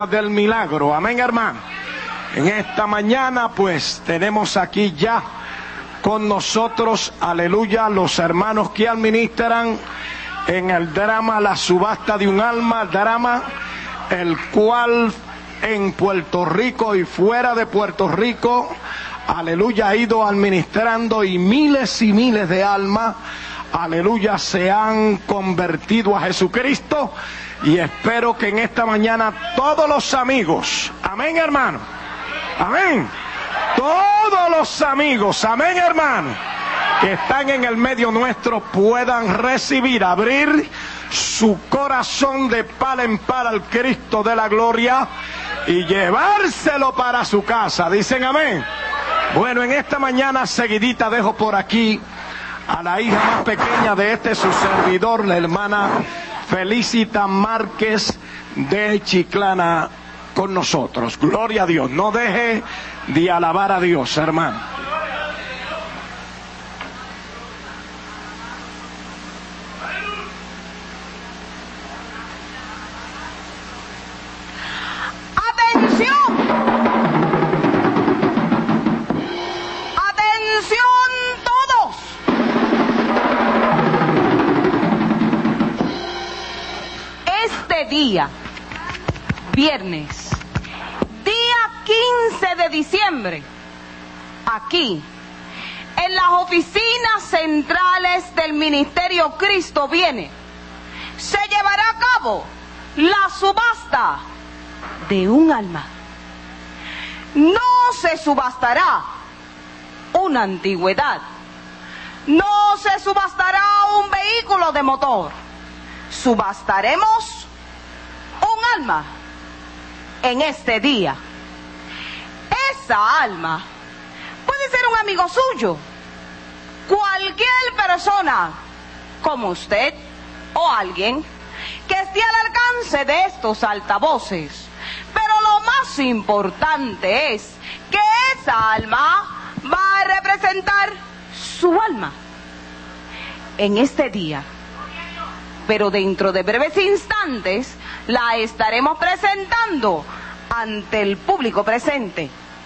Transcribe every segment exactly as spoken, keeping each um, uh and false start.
del milagro. Amén, hermano. En esta mañana pues tenemos aquí ya con nosotros, aleluya, los hermanos que administran en el drama La subasta de un alma, drama el cual en Puerto Rico y fuera de Puerto Rico, aleluya, ha ido administrando y miles y miles de almas, aleluya, se han convertido a Jesucristo. Y espero que en esta mañana todos los amigos, amén, hermano, amén, todos los amigos, amén, hermano, que están en el medio nuestro puedan recibir, abrir su corazón de par en par al Cristo de la gloria y llevárselo para su casa. Dicen amén. Bueno, en esta mañana seguidita dejo por aquí a la hija más pequeña de este su servidor, la hermana Felicita Márquez de Chiclana con nosotros. Gloria a Dios. No deje de alabar a Dios, hermano. ¡Atención! ¡Atención todos! Este día, viernes, día quince de diciembre, aquí, en las oficinas centrales del Ministerio Cristo Viene, se llevará a cabo la subasta de un alma. No se subastará una antigüedad, no se subastará un vehículo de motor, subastaremos un alma en este día. Esa alma puede ser un amigo suyo, cualquier persona como usted o alguien que esté al alcance de estos altavoces. Pero lo más importante es que esa alma va a representar su alma en este día. Pero dentro de breves instantes la estaremos presentando ante el público presente.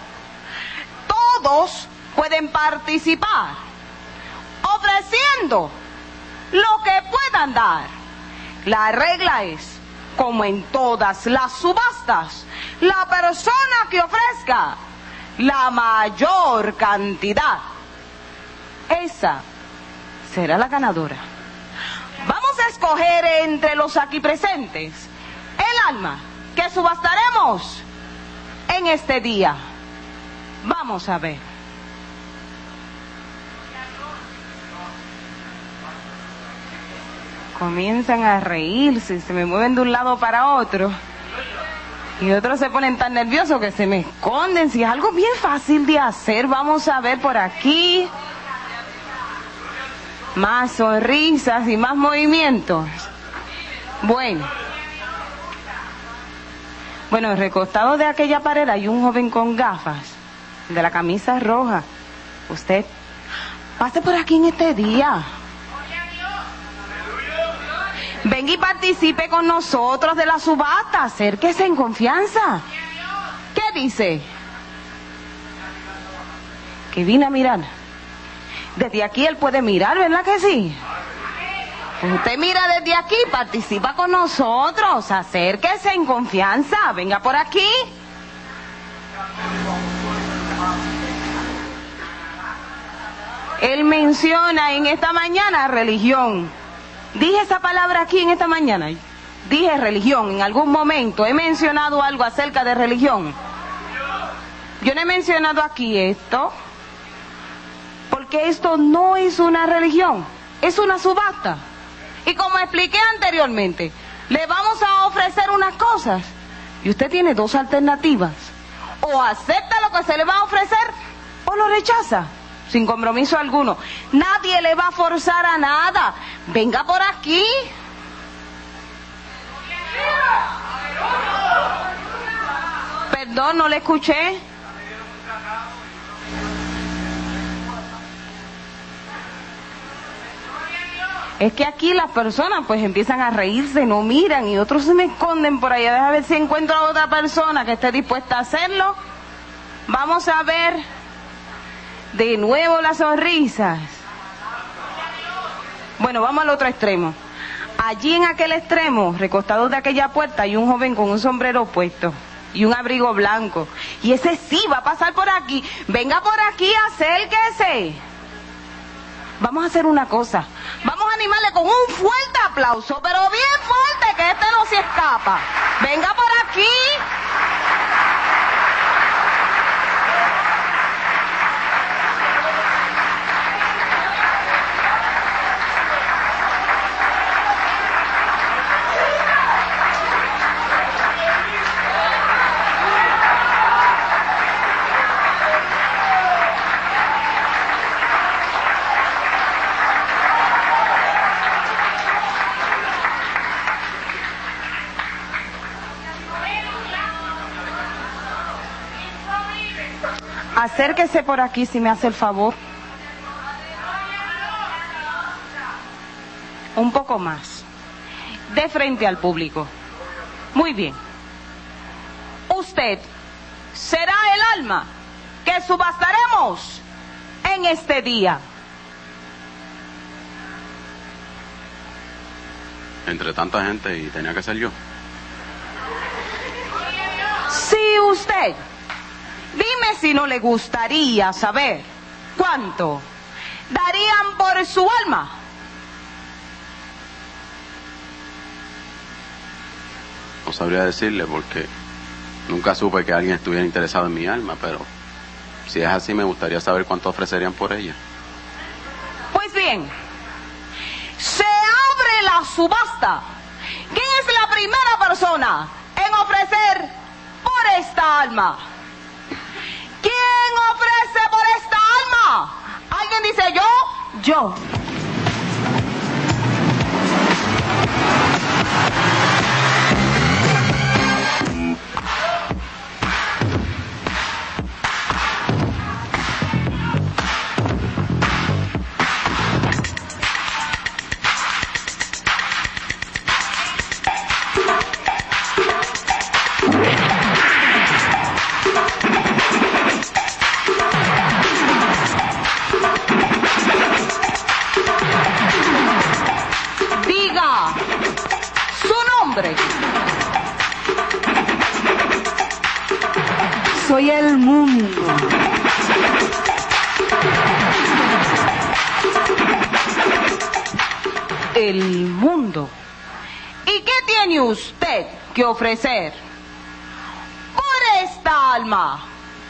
Todos pueden participar ofreciendo lo que puedan dar. La regla es, como en todas las subastas, la persona que ofrezca la mayor cantidad, esa será la ganadora. Vamos a escoger entre los aquí presentes el alma que subastaremos en este día. Vamos a ver. Comienzan a reírse, se me mueven de un lado para otro. Y otros se ponen tan nerviosos que se me esconden. Si es algo bien fácil de hacer, vamos a ver por aquí. Más sonrisas y más movimientos. Bueno. Bueno, recostado de aquella pared hay un joven con gafas, de la camisa roja. Usted, pase por aquí en este día. Venga y participe con nosotros de la subasta. Acérquese en confianza. ¿Qué dice? Que vine a mirar. Desde aquí él puede mirar, ¿verdad que sí? Usted mira desde aquí, participa con nosotros, acérquese en confianza, venga por aquí. Él menciona en esta mañana religión. Dije esa palabra aquí en esta mañana. Dije religión en algún momento. He mencionado algo acerca de religión. Yo no he mencionado aquí esto, porque esto no es una religión, es una subasta. Y como expliqué anteriormente, le vamos a ofrecer unas cosas y usted tiene dos alternativas: o acepta lo que se le va a ofrecer o lo rechaza, sin compromiso alguno. Nadie le va a forzar a nada. Venga por aquí. Perdón, no le escuché. Es que aquí las personas pues empiezan a reírse, no miran, y otros se me esconden por allá. Deja ver si encuentro a otra persona que esté dispuesta a hacerlo. Vamos a ver de nuevo las sonrisas. Bueno, vamos al otro extremo. Allí en aquel extremo, recostado de aquella puerta, hay un joven con un sombrero puesto y un abrigo blanco. Y ese sí va a pasar por aquí. Venga por aquí, acérquese. Vamos a hacer una cosa. Vamos a animarle con un fuerte aplauso, pero bien fuerte, que este no se escapa. Venga por aquí. Acérquese por aquí si me hace el favor. Un poco más. De frente al público. Muy bien. Usted será el alma que subastaremos en este día. Entre tanta gente y tenía que ser yo. Si usted, dime si no le gustaría saber cuánto darían por su alma. No sabría decirle porque nunca supe que alguien estuviera interesado en mi alma, pero si es así me gustaría saber cuánto ofrecerían por ella. Pues bien, se abre la subasta. ¿Quién es la primera persona en ofrecer por esta alma? ¿Quién ofrece por esta alma? ¿Alguien dice yo? Yo. Soy el mundo. El mundo. ¿Y qué tiene usted que ofrecer por esta alma?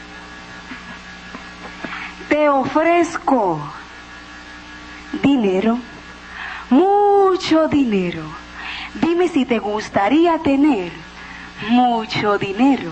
Te ofrezco dinero, mucho dinero. Dime si te gustaría tener mucho dinero.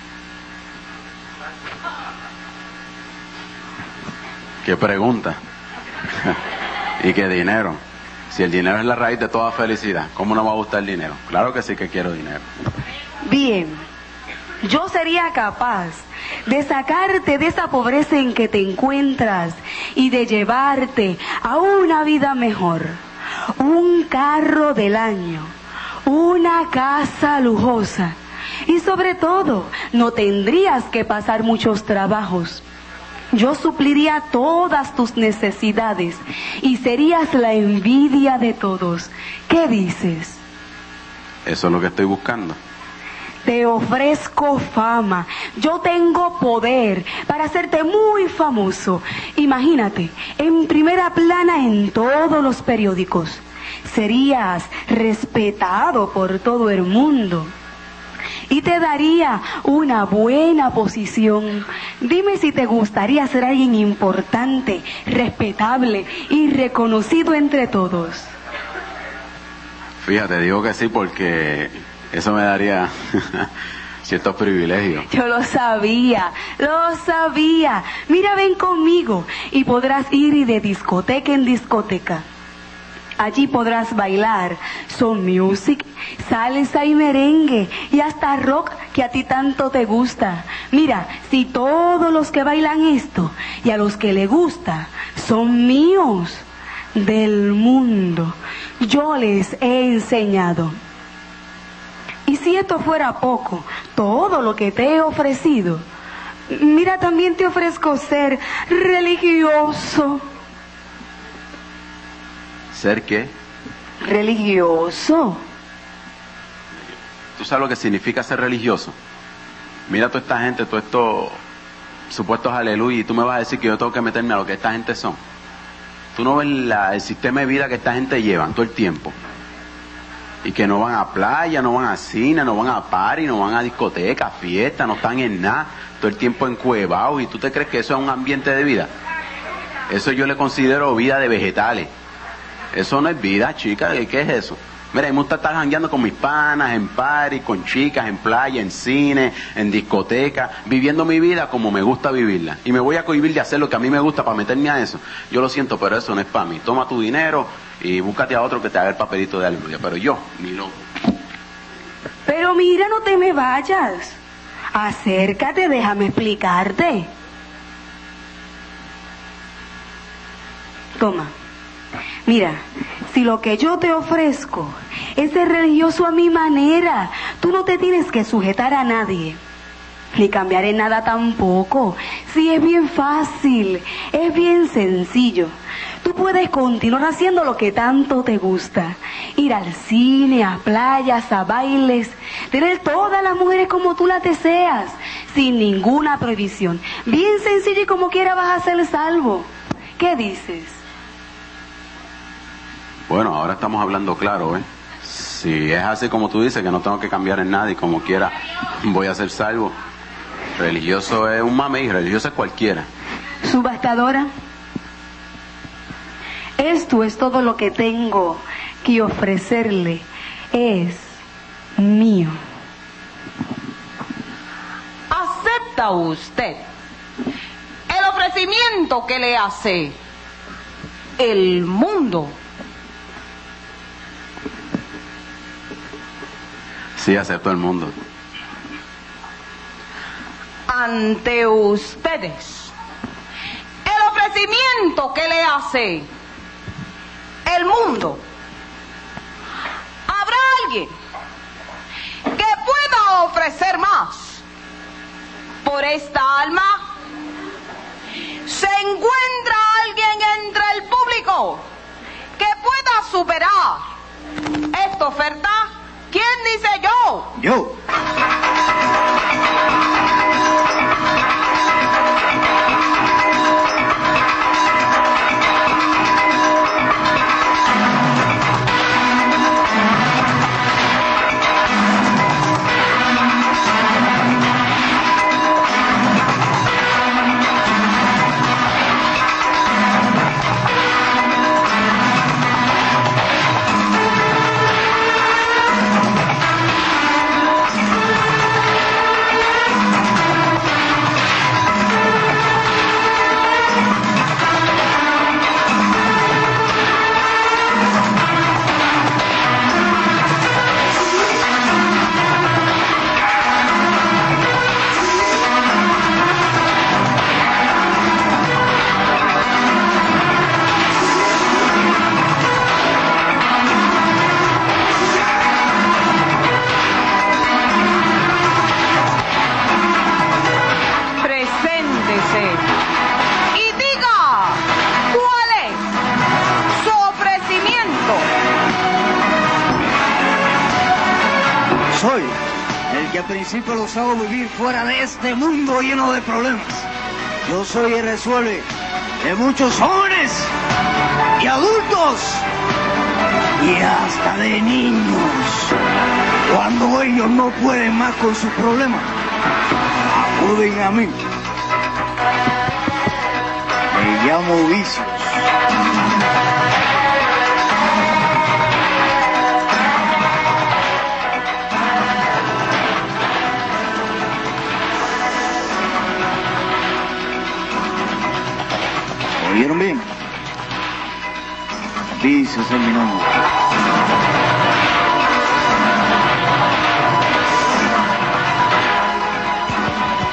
¿Qué pregunta? ¿Y qué dinero? Si el dinero es la raíz de toda felicidad, ¿cómo no me va a gustar el dinero? Claro que sí que quiero dinero. Bien, yo sería capaz de sacarte de esa pobreza en que te encuentras y de llevarte a una vida mejor. Un carro del año, una casa lujosa y sobre todo no tendrías que pasar muchos trabajos. Yo supliría todas tus necesidades y serías la envidia de todos. ¿Qué dices? Eso es lo que estoy buscando. Te ofrezco fama. Yo tengo poder para hacerte muy famoso. Imagínate, en primera plana en todos los periódicos. Serías respetado por todo el mundo. Y te daría una buena posición. Dime si te gustaría ser alguien importante, respetable y reconocido entre todos. Fíjate, digo que sí porque eso me daría ciertos privilegios. Yo lo sabía, lo sabía. Mira, ven conmigo y podrás ir de discoteca en discoteca. Allí podrás bailar son music, salsa y merengue y hasta rock que a ti tanto te gusta. Mira, si todos los que bailan esto y a los que le gusta son míos, del mundo yo les he enseñado. Y si esto fuera poco, todo lo que te he ofrecido, mira, también te ofrezco ser religioso. ¿Ser qué? Religioso. ¿Tú sabes lo que significa ser religioso? Mira toda esta gente, todos estos supuestos aleluya, y tú me vas a decir que yo tengo que meterme a lo que esta gente son. Tú no ves la, el sistema de vida que esta gente llevan todo el tiempo. Y que no van a playa, no van a cine, no van a party, no van a discoteca, fiesta, no están en nada, todo el tiempo encuevados. ¿Y tú te crees que eso es un ambiente de vida? Eso yo le considero vida de vegetales. Eso no es vida, chica. ¿Qué es eso? Mira, a mí me gusta estar jangueando con mis panas, en party, con chicas, en playa, en cine, en discoteca, viviendo mi vida como me gusta vivirla. Y me voy a cohibir de hacer lo que a mí me gusta para meterme a eso. Yo lo siento, pero eso no es para mí. Toma tu dinero y búscate a otro que te haga el papelito de aleluya. Pero yo, ni loco. Pero mira, no te me vayas. Acércate, déjame explicarte. Toma. Mira, si lo que yo te ofrezco es ser religioso a mi manera, tú no te tienes que sujetar a nadie, ni cambiar en nada tampoco. Sí, es bien fácil, es bien sencillo. Tú puedes continuar haciendo lo que tanto te gusta. Ir al cine, a playas, a bailes, tener todas las mujeres como tú las deseas, sin ninguna prohibición. Bien sencillo y como quiera vas a ser salvo. ¿Qué dices? Bueno, ahora estamos hablando claro, ¿eh? Si es así como tú dices, que no tengo que cambiar en nada y como quiera voy a ser salvo. Religioso es un mame y religioso es cualquiera. Subastadora, esto es todo lo que tengo que ofrecerle. Es mío. ¿Acepta usted el ofrecimiento que le hace el mundo? Sí, acepto el mundo. Ante ustedes, el ofrecimiento que le hace el mundo. ¿Habrá alguien que pueda ofrecer más por esta alma? ¿Se encuentra alguien entre el público que pueda superar esta oferta? ¿Quién dice yo? Yo. Soy el que al principio los hago vivir fuera de este mundo lleno de problemas. Yo soy el resuelve de muchos jóvenes y adultos y hasta de niños. Cuando ellos no pueden más con sus problemas, acuden a mí. Me llamo Vicios. ¿Oyeron bien? Vicios es mi nombre.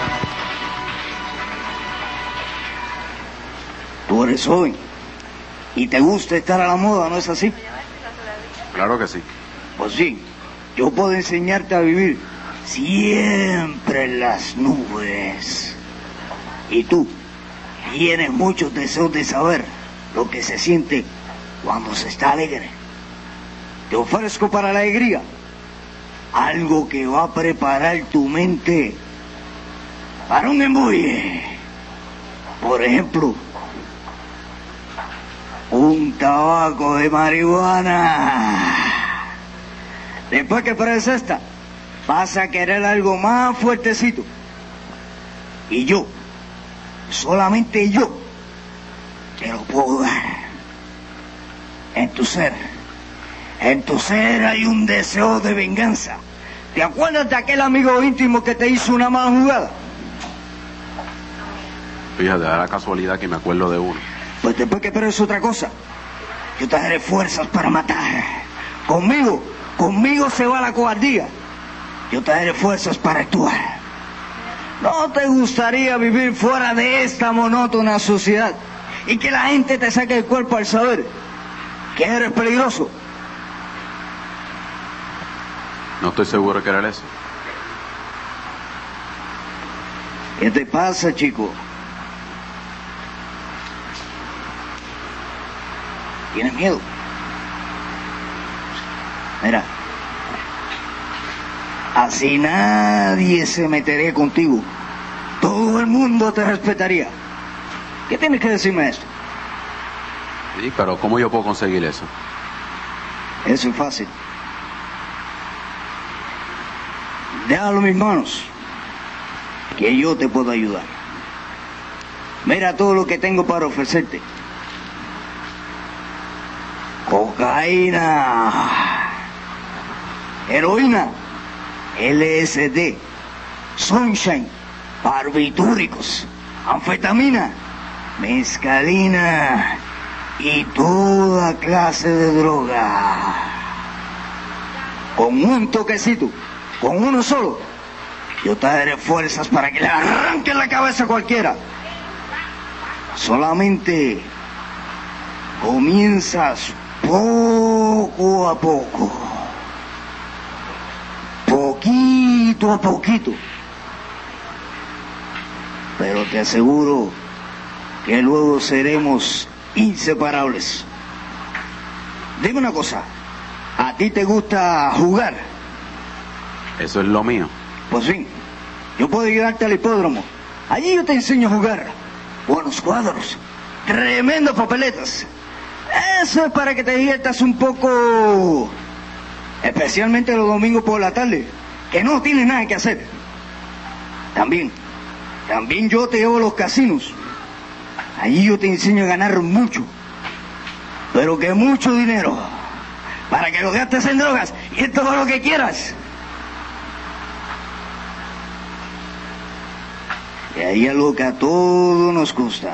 Tú eres joven Y te gusta estar a la moda, ¿no es así? Claro que sí. Pues sí, yo puedo enseñarte a vivir siempre en las nubes. Y tú tienes muchos deseos de saber lo que se siente cuando se está alegre. Te ofrezco para la alegría algo que va a preparar tu mente para un embulle. Por ejemplo, un tabaco de marihuana. Después que pruebes esta, vas a querer algo más fuertecito. Y yo, solamente yo, te lo puedo dar. En tu ser, en tu ser hay un deseo de venganza. ¿Te acuerdas de aquel amigo íntimo que te hizo una mala jugada? Fíjate, da la casualidad que me acuerdo de uno. Pues después que pruebes otra cosa, yo te daré fuerzas para matar. Conmigo, conmigo se va la cobardía. Yo te daré fuerzas para actuar. ¿No te gustaría vivir fuera de esta monótona sociedad y que la gente te saque el cuerpo al saber que eres peligroso? No estoy seguro de querer eso. ¿Qué te pasa, chico? ¿Tienes miedo? Mira, así nadie se metería contigo. Todo el mundo te respetaría. ¿Qué tienes que decirme esto? Sí, pero ¿cómo yo puedo conseguir eso? Eso es fácil. Déjalo en mis manos, que yo te puedo ayudar. Mira todo lo que tengo para ofrecerte. Cocaína, heroína, L S D, sunshine, barbitúricos, anfetamina, mescalina y toda clase de droga. Con un toquecito, con uno solo, yo te daré fuerzas para que le arranques la cabeza a cualquiera. Solamente comienzas poco a poco, poquito a poquito, pero te aseguro que luego seremos inseparables. Dime una cosa, ¿a ti te gusta jugar? Eso es lo mío. Pues bien, yo puedo ayudarte al hipódromo. Allí yo te enseño a jugar. Buenos cuadros, tremendas papeletas. Eso es para que te diviertas un poco, especialmente los domingos por la tarde, que no tienes nada que hacer. También, también yo te llevo a los casinos. Allí yo te enseño a ganar mucho, pero que mucho dinero, para que lo gastes en drogas y en todo lo que quieras. Y ahí algo que a todos nos gusta.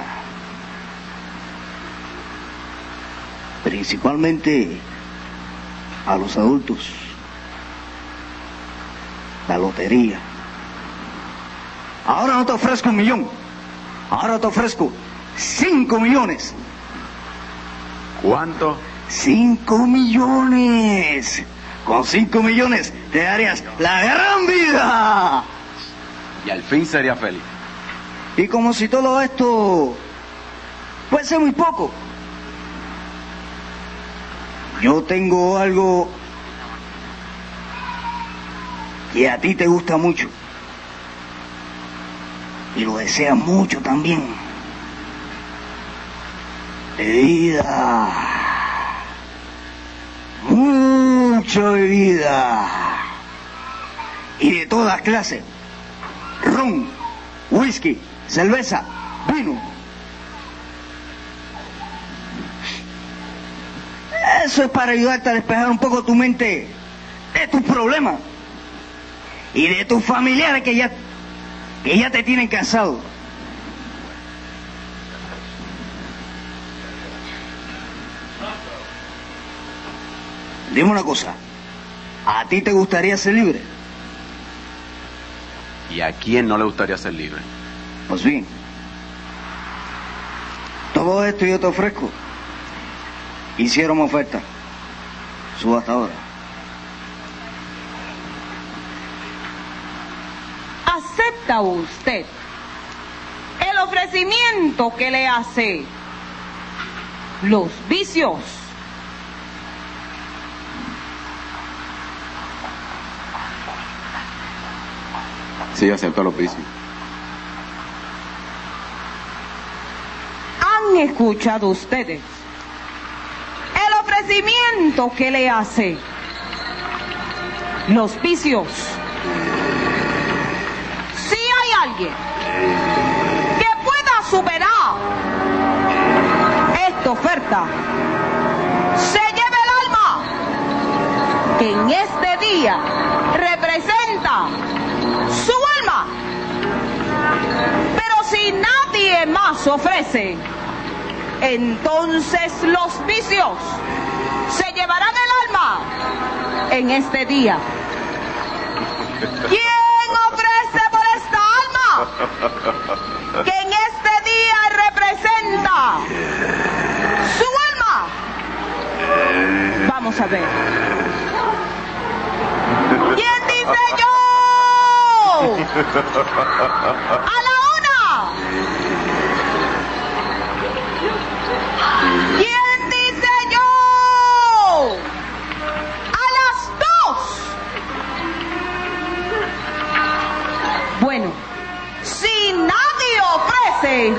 Principalmente a los adultos. La lotería. Ahora no te ofrezco un millón. Ahora te ofrezco cinco millones. ¿Cuánto? Cinco millones. Con cinco millones te darías la gran vida. Y al fin sería feliz. Y como si todo esto fuese muy poco, yo tengo algo que a ti te gusta mucho y lo deseas mucho también. Bebida, mucha bebida y de todas clases: ron, whisky, cerveza, vino. Eso es para ayudarte a despejar un poco tu mente de tus problemas y de tus familiares que ya, que ya te tienen cansado. Dime una cosa, ¿a ti te gustaría ser libre? ¿Y a quién no le gustaría ser libre? Pues bien, todo esto yo te ofrezco Hicieron oferta. Subastadora. ¿Acepta usted el ofrecimiento que le hace los vicios? Sí, acepto los vicios. ¿Han escuchado ustedes el ofrecimiento que le hace los vicios? Si hay alguien que pueda superar esta oferta, se lleve el alma que en este día representa su alma. Pero si nadie más ofrece, entonces los vicios se llevarán el alma en este día. ¿Quién ofrece por esta alma que en este día representa su alma? Vamos a ver. ¿Quién dice yo? A la una. ¿Quién dice yo? A las dos. Bueno, si nadie ofrece...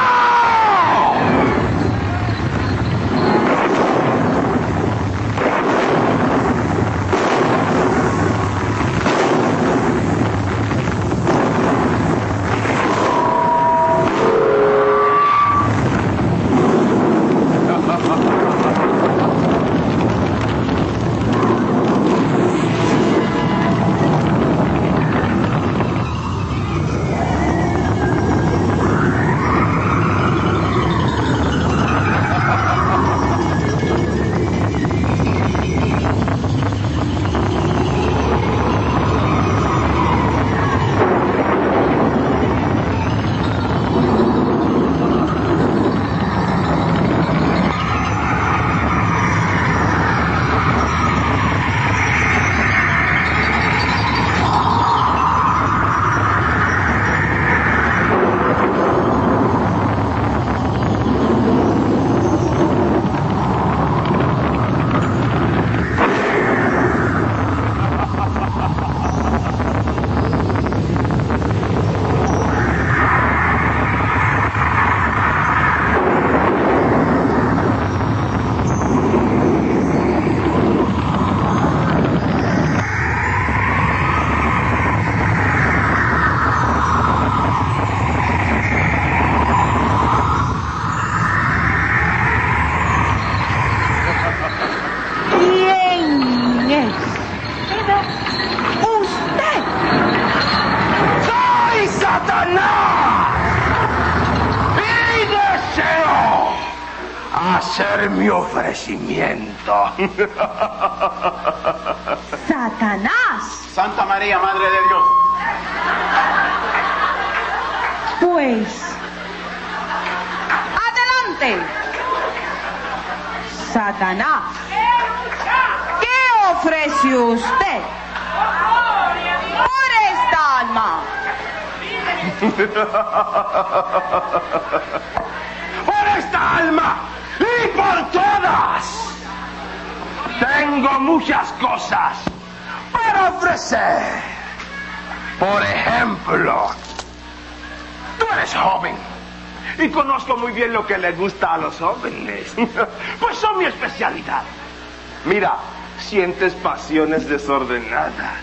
hacer mi ofrecimiento. Satanás. Santa María, Madre de Dios. Pues, adelante. Satanás, ¿qué ofrece usted por esta alma? Por esta alma y por todas. Tengo muchas cosas para ofrecer. Por ejemplo, tú eres joven y conozco muy bien lo que les gusta a los jóvenes. Pues son mi especialidad. Mira, sientes pasiones desordenadas.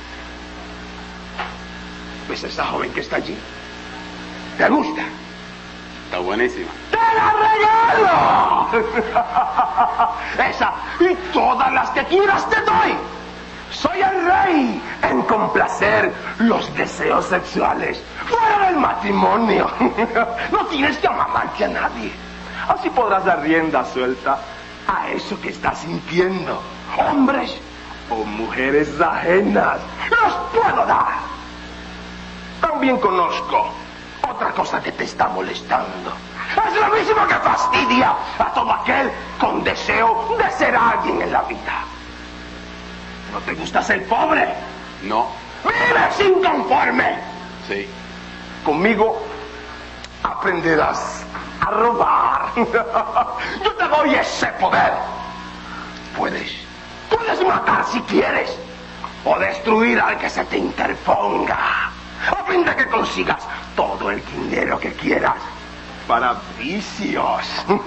¿Ves a esa joven que está allí? ¿Te gusta? Está buenísima. ¡Te la regalo! Esa y todas las que quieras te doy. Soy el rey en complacer los deseos sexuales fuera del matrimonio. No tienes que amarrarte a nadie. Así podrás dar rienda suelta a eso que estás sintiendo. Hombres o mujeres ajenas, los puedo dar. También conozco otra cosa que te está molestando. Es lo mismo que fastidia a todo aquel con deseo de ser alguien en la vida. ¿No te gusta ser pobre? No. ¡Vives inconforme! Sí. Conmigo aprenderás a robar. Yo te doy ese poder. Puedes, puedes matar si quieres, o destruir al que se te interponga, a fin de que consigas todo el dinero que quieras para vicios,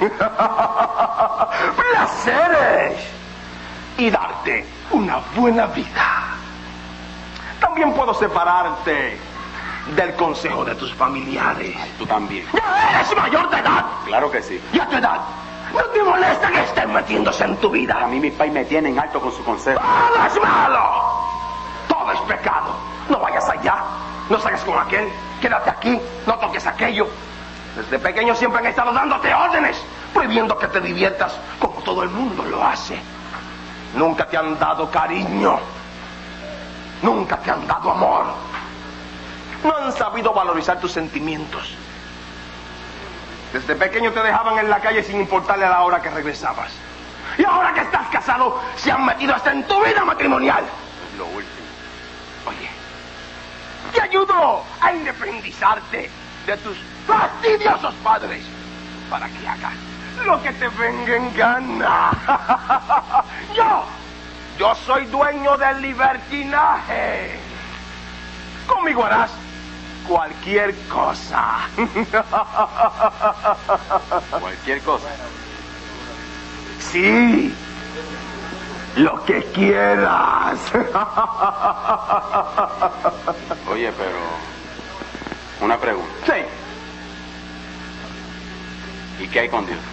placeres y darte una buena vida. También puedo separarte del consejo de tus familiares. Tú también. ¡Ya eres mayor de edad! Claro que sí. ¿Y a tu edad no te molesta que estén metiéndose en tu vida? A mí mis pais me tienen alto con su consejo. ¡Todo es malo! Todo es pecado. No vayas allá, no salgas con aquel, quédate aquí, no toques aquello. Desde pequeño siempre han estado dándote órdenes, prohibiendo que te diviertas como todo el mundo lo hace. Nunca te han dado cariño, nunca te han dado amor. No han sabido valorizar tus sentimientos. Desde pequeño te dejaban en la calle sin importarle a la hora que regresabas. Y ahora que estás casado, se han metido hasta en tu vida matrimonial. Lo último. Oye, te ayudo a independizarte de tus fastidiosos padres para que hagas lo que te venga en gana. Yo, yo soy dueño del libertinaje. Conmigo harás cualquier cosa. Cualquier cosa. Sí, lo que quieras. Oye, pero... una pregunta. Sí. ¿Y qué hay con Dios?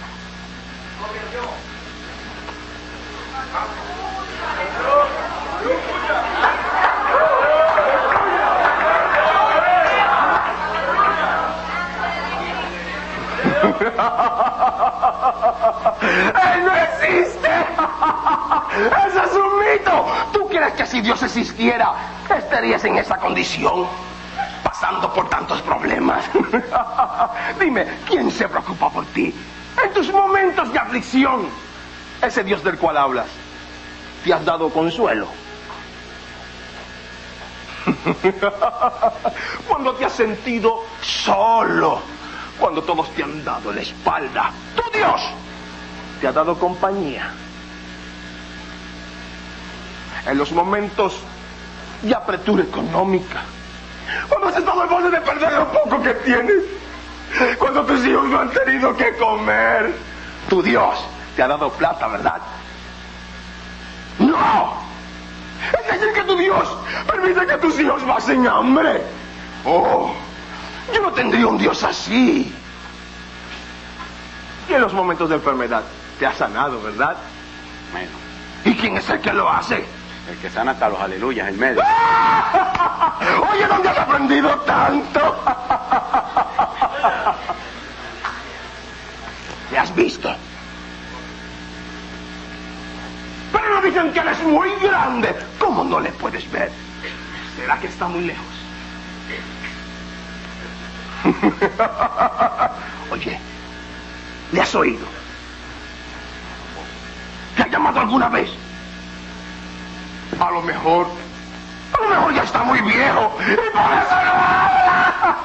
¡Él no existe! ¡Eso es un mito! ¿Tú crees que si Dios existiera, estarías en esa condición? Pasando por tantos problemas. Dime, ¿quién se preocupa por ti en tus momentos de aflicción? Ese Dios del cual hablas, ¿te has dado consuelo? Cuando te has sentido solo, cuando todos te han dado la espalda, tu Dios te ha dado compañía. En los momentos de apretura económica, cuando has estado al borde de perder lo poco que tienes, cuando tus hijos no han tenido que comer, tu Dios te ha dado plata, ¿verdad? ¡No! Es decir, que tu Dios permite que tus hijos pasen hambre. ¡Oh! Yo no tendría un Dios así. Y en los momentos de enfermedad te ha sanado, ¿verdad? Menos. ¿Y quién es el que lo hace? El que sana hasta los aleluyas, el medio. Oye, ¿dónde has aprendido tanto? ¿Te has visto? Pero no dicen que él es muy grande. ¿Cómo no le puedes ver? ¿Será que está muy lejos? Oye, ¿le has oído? ¿Te ha llamado alguna vez? A lo mejor, a lo mejor ya está muy viejo y por eso no habla.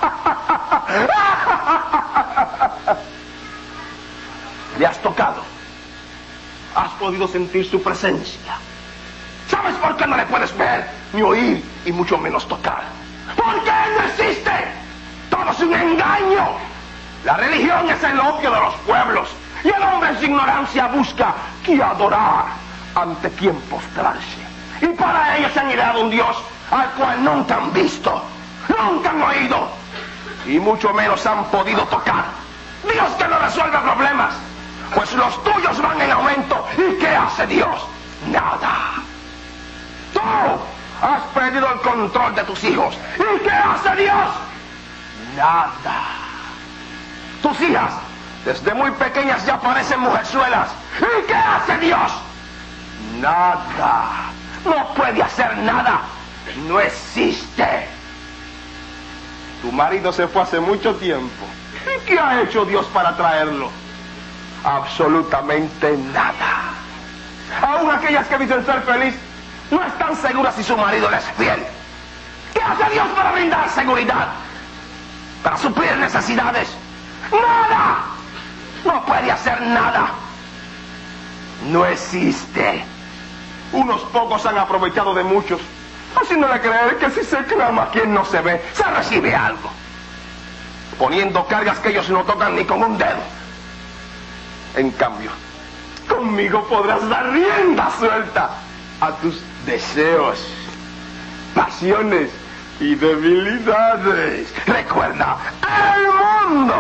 ¿Le has tocado? ¿Has podido sentir su presencia? ¿Sabes por qué no le puedes ver, ni oír, y mucho menos tocar? Porque él no existe. Todo es un engaño. La religión es el opio de los pueblos, y el hombre en su ignorancia busca que adorar, ante quien postrarse. Y para ellos han ideado un Dios al cual nunca han visto, nunca han oído, y mucho menos han podido tocar. Dios que no resuelve problemas, pues los tuyos van en aumento. ¿Y qué hace Dios? Nada. Tú has perdido el control de tus hijos. ¿Y qué hace Dios? Nada. Tus hijas, desde muy pequeñas, ya parecen mujerzuelas. ¿Y qué hace Dios? Nada. No puede hacer nada. No existe. Tu marido se fue hace mucho tiempo. ¿Y qué ha hecho Dios para traerlo? Absolutamente nada. Aún aquellas que dicen ser feliz no están seguras si su marido les es fiel. ¿Qué hace Dios para brindar seguridad? Para suplir necesidades. ¡Nada! No puede hacer nada. No existe. Unos pocos han aprovechado de muchos, haciéndole creer que si se clama a quien no se ve, se recibe algo, poniendo cargas que ellos no tocan ni con un dedo. En cambio, conmigo podrás dar rienda suelta a tus deseos, pasiones y debilidades. Recuerda, el mundo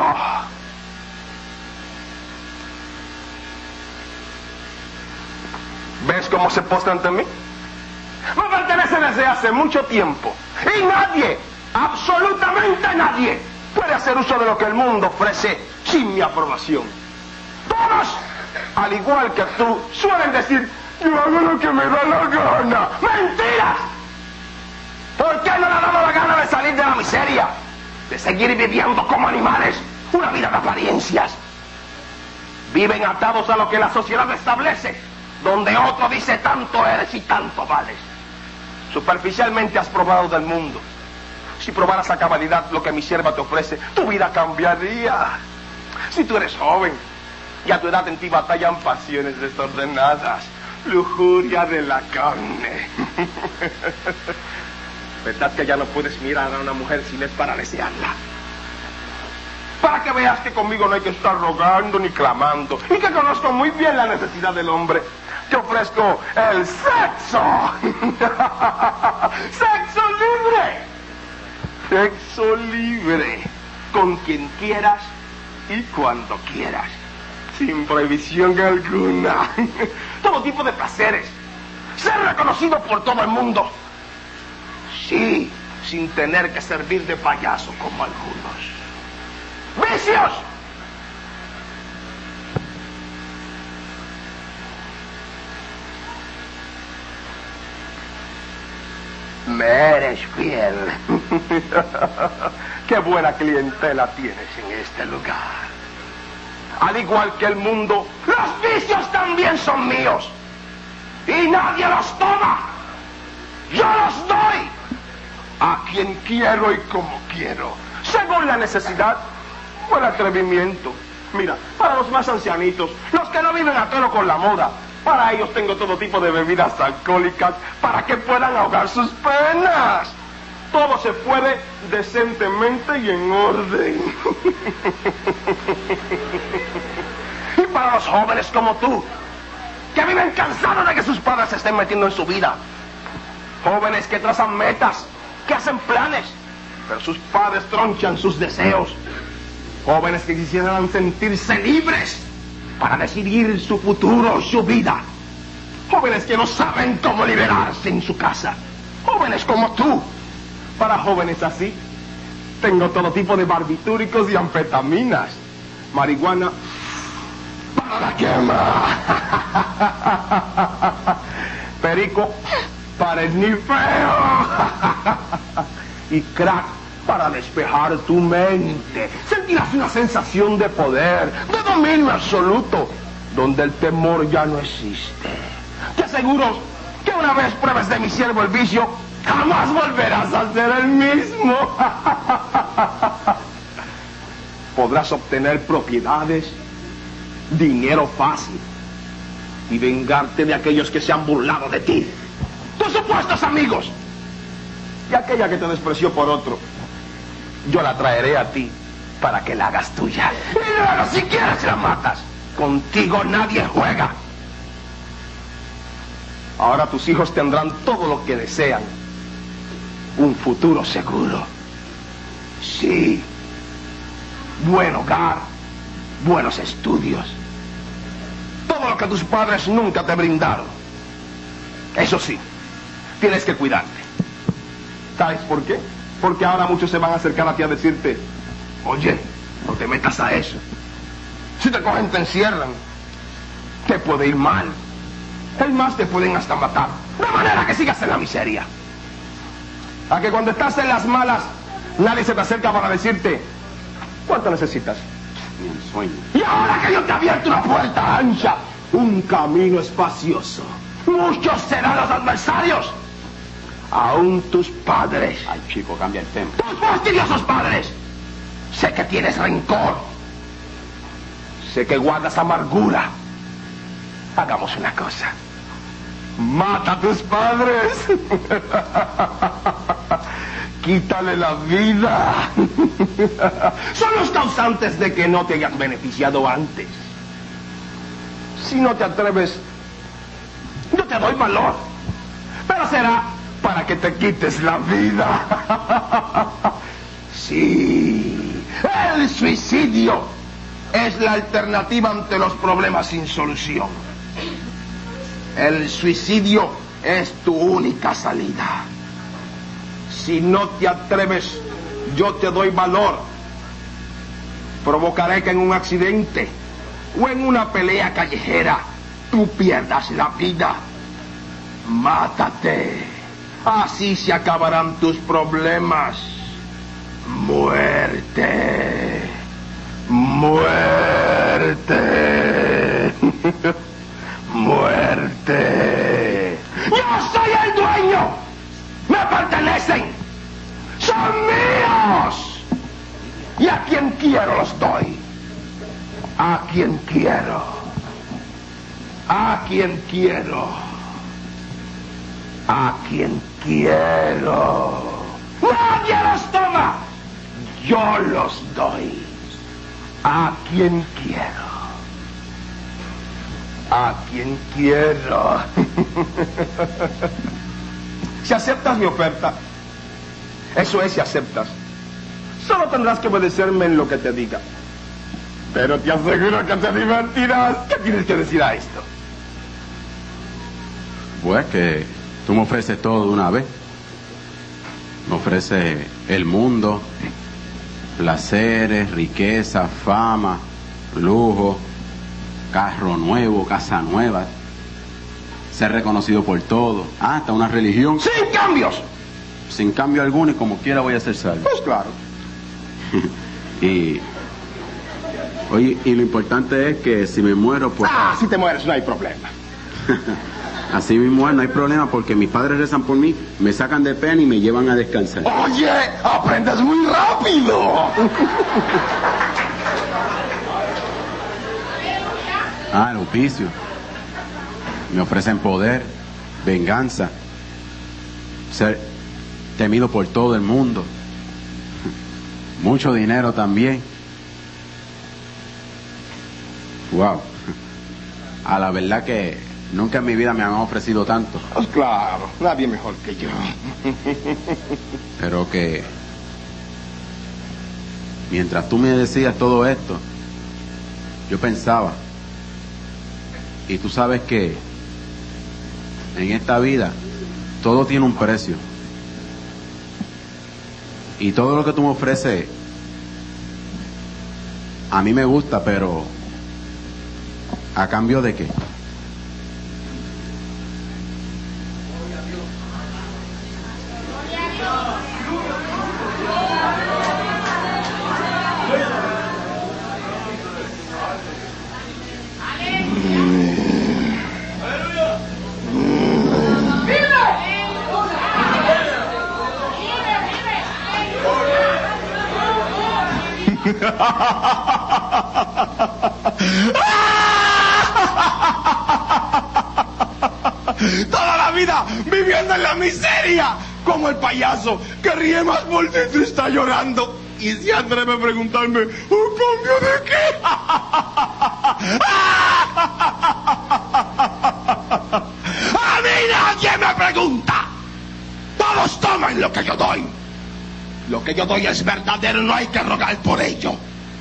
¿ves cómo se postra ante mí? Me pertenece desde hace mucho tiempo. Y nadie, absolutamente nadie, puede hacer uso de lo que el mundo ofrece sin mi aprobación. Todos, al igual que tú, suelen decir, yo hago lo que me da la gana. ¡Mentiras! ¿Por qué no le ha dado la gana de salir de la miseria? De seguir viviendo como animales, una vida de apariencias. Viven atados a lo que la sociedad establece, donde otro dice tanto eres y tanto vales. Superficialmente has probado del mundo. Si probaras a cabalidad lo que mi sierva te ofrece, tu vida cambiaría. Si tú eres joven y a tu edad en ti batallan pasiones desordenadas, lujuria de la carne. ¿Verdad que ya no puedes mirar a una mujer si no es para desearla? Para que veas que conmigo no hay que estar rogando ni clamando, y que conozco muy bien la necesidad del hombre. Te ofrezco el sexo. Sexo libre. Sexo libre. Con quien quieras y cuando quieras. Sin prohibición alguna. Todo tipo de placeres. Ser reconocido por todo el mundo. Sí, sin tener que servir de payaso como algunos. ¡Vicios! Me eres fiel. Qué buena clientela tienes en este lugar. Al igual que el mundo, los vicios también son míos. Y nadie los toma. Yo los doy a quien quiero y como quiero, según la necesidad o el atrevimiento. Mira, para los más ancianitos, los que no viven a tono con la moda, para ellos tengo todo tipo de bebidas alcohólicas para que puedan ahogar sus penas. Todo se puede decentemente y en orden. Y para los jóvenes como tú, que viven cansados de que sus padres se estén metiendo en su vida. Jóvenes que trazan metas, que hacen planes, pero sus padres tronchan sus deseos. Jóvenes que quisieran sentirse libres para decidir su futuro, su vida. Jóvenes que no saben cómo liberarse en su casa. Jóvenes como tú. Para jóvenes así, tengo todo tipo de barbitúricos y anfetaminas. Marihuana para la quema. Perico para el nifeo. Y crack para despejar tu mente. Sentirás una sensación de poder, de dominio absoluto, donde el temor ya no existe. Te aseguro que una vez pruebes de mi siervo el vicio, jamás volverás a ser el mismo. Podrás obtener propiedades, dinero fácil, y vengarte de aquellos que se han burlado de ti, tus supuestos amigos. Y aquella que te despreció por otro, yo la traeré a ti para que la hagas tuya. Y luego, si quieres, la matas. Contigo nadie juega. Ahora tus hijos tendrán todo lo que desean. Un futuro seguro. Sí. Buen hogar. Buenos estudios. Todo lo que tus padres nunca te brindaron. Eso sí, tienes que cuidarte. ¿Sabes por qué? Porque ahora muchos se van a acercar a ti a decirte, oye, no te metas a eso. Si te cogen, te encierran. Te puede ir mal. Es más, te pueden hasta matar. De manera que sigas en la miseria. A que cuando estás en las malas, Nadie se te acerca para decirte cuánto necesitas. Ni en sueño. Y ahora que yo te he abierto una puerta ancha, un camino espacioso, muchos serán los adversarios, aún tus padres. Ay, chico, cambia el tema. ¡Tus fastidiosos padres! Sé que tienes rencor. Sé que guardas amargura. Hagamos una cosa. Mata a tus padres. Quítale la vida. Son los causantes de que no te hayas beneficiado antes. Si no te atreves, yo te doy valor. Pero será para que te quites la vida. Sí, el suicidio es la alternativa ante los problemas sin solución. El suicidio es tu única salida. Si no te atreves, yo te doy valor. Provocaré que en un accidente o en una pelea callejera tú pierdas la vida. Mátate. Así se acabarán tus problemas. Muerte. Muerte. Muerte. Yo soy el dueño. Me pertenecen. Son míos. Y a quien quiero los doy. A quien quiero. A quien quiero. A quien quiero. Nadie los toma. Yo los doy. A quien quiero. A quien quiero. Si aceptas mi oferta, eso es si aceptas, solo tendrás que obedecerme en lo que te diga. Pero te aseguro que te divertirás. ¿Qué tienes que decir a esto? Pues que tú me ofreces todo de una vez. Me ofreces el mundo, placeres, riqueza, fama, lujo, carro nuevo, casa nueva, ser reconocido por todo, ah, hasta una religión. ¡Sin cambios! Sin cambio alguno y como quiera voy a ser salvo. Pues claro. y, oye, y lo importante es que si me muero, pues... Ah, si te mueres no hay problema. Así mismo es, no hay problema porque mis padres rezan por mí, me sacan de pena y me llevan a descansar. Oye, aprendes muy rápido. Ah, el auspicio. Me ofrecen poder, venganza, ser temido por todo el mundo, mucho dinero también. Wow. A la verdad que nunca en mi vida me han ofrecido tanto. Pues claro, nadie mejor que yo. Pero que mientras tú me decías todo esto, yo pensaba, y tú sabes que en esta vida todo tiene un precio. Y todo lo que tú me ofreces a mí me gusta, pero ¿a cambio de qué? Toda la vida viviendo en la miseria, como el payaso que ríe más por dentro y está llorando y se atreve a preguntarme, ¿a cambio de qué? A mí nadie me pregunta. Todos toman lo que yo doy. Lo que yo doy es verdadero, no hay que rogar por ello.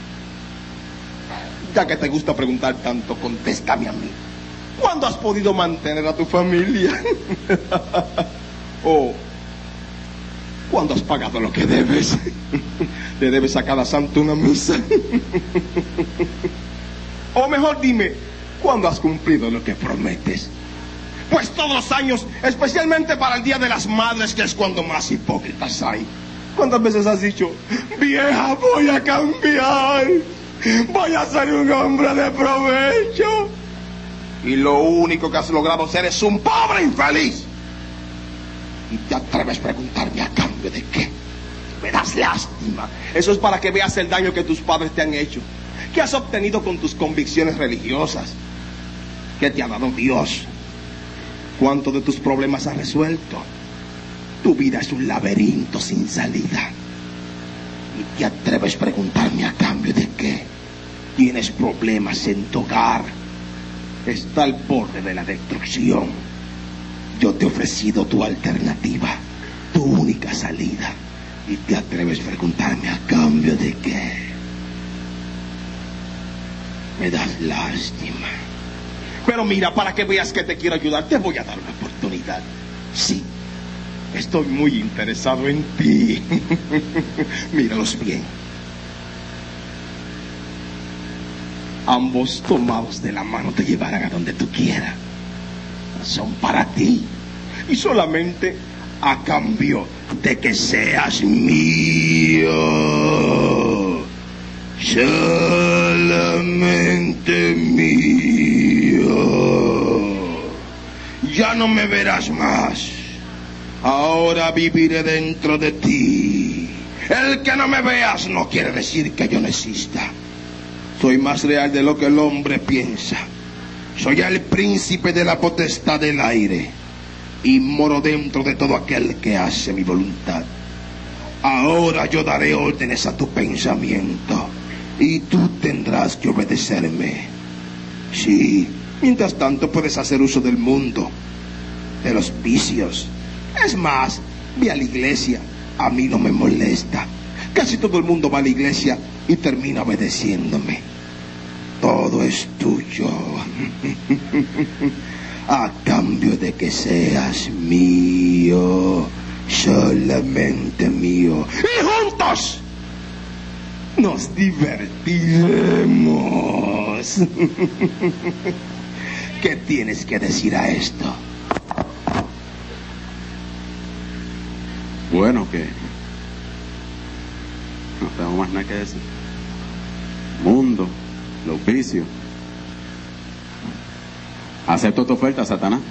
Ya que te gusta preguntar tanto, contéstame a mí. ¿Cuándo has podido mantener a tu familia? ¿O cuándo has pagado lo que debes? ¿Le debes a cada santo una misa? O mejor dime, ¿cuándo has cumplido lo que prometes? Pues todos los años, especialmente para el Día de las Madres, que es cuando más hipócritas hay, ¿Cuántas veces has dicho, vieja, voy a cambiar, voy a ser un hombre de provecho? Y lo único que has logrado ser es un pobre infeliz. Y te atreves a preguntarme a cambio de qué. Me das lástima. Eso es para que veas el daño que tus padres te han hecho. ¿Qué has obtenido con tus convicciones religiosas? ¿Qué te ha dado Dios? ¿Cuánto de tus problemas has resuelto? Tu vida es un laberinto sin salida. Y te atreves a preguntarme a cambio de qué. Tienes problemas en tu hogar. Está al borde de la destrucción. Yo te he ofrecido tu alternativa, tu única salida. Y te atreves a preguntarme a cambio de qué. Me das lástima. Pero mira, para que veas que te quiero ayudar, te voy a dar una oportunidad. Sí, estoy muy interesado en ti. Míralos bien. Ambos tomados de la mano te llevarán a donde tú quieras. Son para ti. Y solamente a cambio de que seas mío. Solamente mío. Ya no me verás más. Ahora viviré dentro de ti. El que no me veas no quiere decir que yo no exista. Soy más real de lo que el hombre piensa. Soy el príncipe de la potestad del aire y moro dentro de todo aquel que hace mi voluntad. Ahora yo daré órdenes a tu pensamiento y tú tendrás que obedecerme. Sí, mientras tanto puedes hacer uso del mundo, de los vicios. Es más, ve a la iglesia, a mí no me molesta. Casi todo el mundo va a la iglesia y termina obedeciéndome. Todo es tuyo. A cambio de que seas mío, solamente mío. Y juntos nos divertiremos. ¿Qué tienes que decir a esto? Bueno, que no tengo más nada que decir. Mundo, los vicios. Acepto tu oferta, Satanás.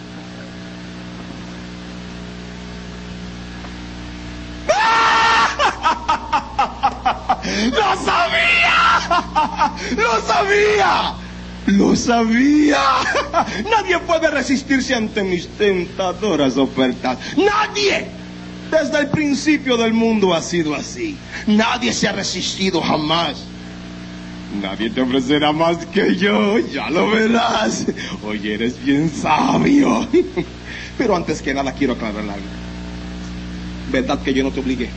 ¡Lo sabía! ¡Lo sabía! ¡Lo sabía! Nadie puede resistirse ante mis tentadoras ofertas. ¡Nadie! Desde el principio del mundo ha sido así. Nadie se ha resistido jamás. Nadie te ofrecerá más que yo, ya lo verás. Hoy eres bien sabio. Pero antes que nada quiero aclarar algo. ¿Verdad que yo no te obligué?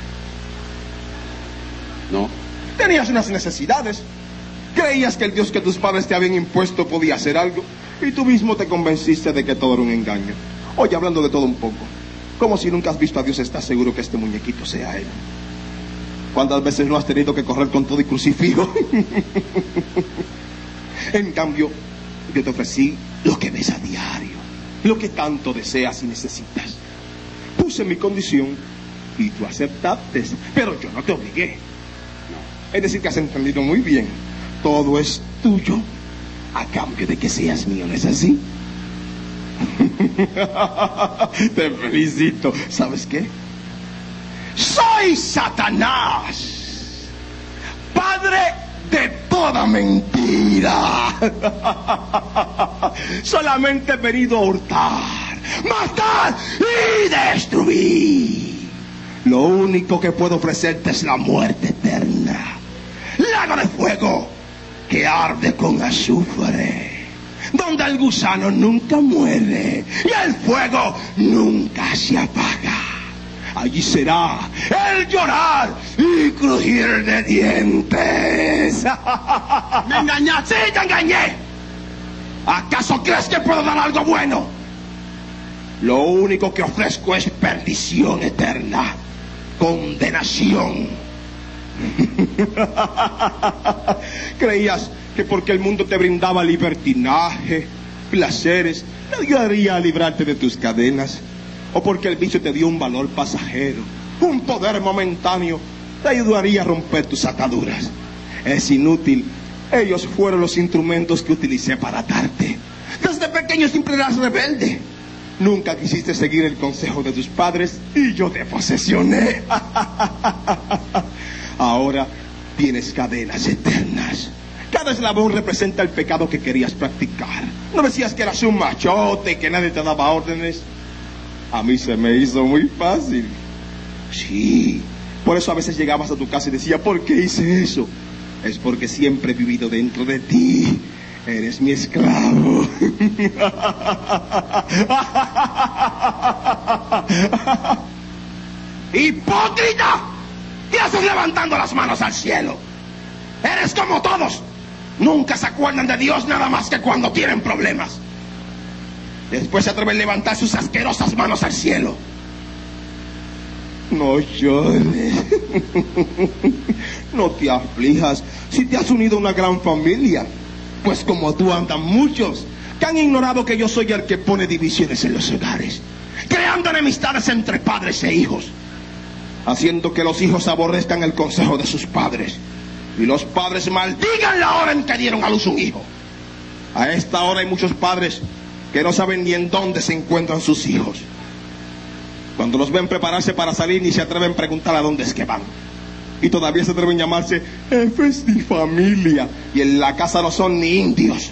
No. Tenías unas necesidades. Creías que el Dios que tus padres te habían impuesto podía hacer algo. Y tú mismo te convenciste de que todo era un engaño. Oye, hablando de todo un poco. Como si nunca has visto a Dios, estás seguro que este muñequito sea Él. ¿Cuántas veces no has tenido que correr con todo y crucifijo? En cambio, yo te ofrecí lo que ves a diario, lo que tanto deseas y necesitas. Puse mi condición y tú aceptaste, pero yo no te obligué. Es decir, que has entendido muy bien. Todo es tuyo a cambio de que seas mío, ¿no es así? Te felicito. ¿Sabes qué? Soy Satanás, padre de toda mentira. Solamente he venido a hurtar, matar y destruir. Lo único que puedo ofrecerte es la muerte eterna, lago de fuego que arde con azufre, donde el gusano nunca muere y el fuego nunca se apaga. Allí será el llorar y crujir de dientes. ¿Me engañaste? Sí, te engañé. ¿Acaso crees que puedo dar algo bueno? Lo único que ofrezco es perdición eterna, condenación. Creías que porque el mundo te brindaba libertinaje, placeres, no ayudaría a librarte de tus cadenas. O porque el vicio te dio un valor pasajero, Un poder momentáneo te ayudaría a romper tus ataduras. Es inútil. Ellos fueron los instrumentos que utilicé para atarte. Desde pequeño siempre eras rebelde. Nunca quisiste seguir el consejo de tus padres y yo te posesioné. Ahora tienes cadenas eternas. Cada eslabón representa el pecado que querías practicar. ¿No decías que eras un machote y que nadie te daba órdenes? A mí se me hizo muy fácil. Sí, por eso a veces llegabas a tu casa y decía, ¿por qué hice eso? Es porque siempre he vivido dentro de ti. Eres mi esclavo. ¡Hipócrita! ¿Qué haces levantando las manos al cielo? Eres como todos. Nunca se acuerdan de Dios nada más que cuando tienen problemas. Después se atreven a levantar sus asquerosas manos al cielo. No llores. No te aflijas. Si te has unido a una gran familia, pues como tú andan muchos que han ignorado que yo soy el que pone divisiones en los hogares, creando enemistades entre padres e hijos, haciendo que los hijos aborrezcan el consejo de sus padres y los padres maldigan la hora en que dieron a luz un hijo. A esta hora hay muchos padres que no saben ni en dónde se encuentran sus hijos. Cuando los ven prepararse para salir, ni se atreven a preguntar a dónde es que van. Y todavía se atreven a llamarse jefes de familia. Y en la casa no son ni indios.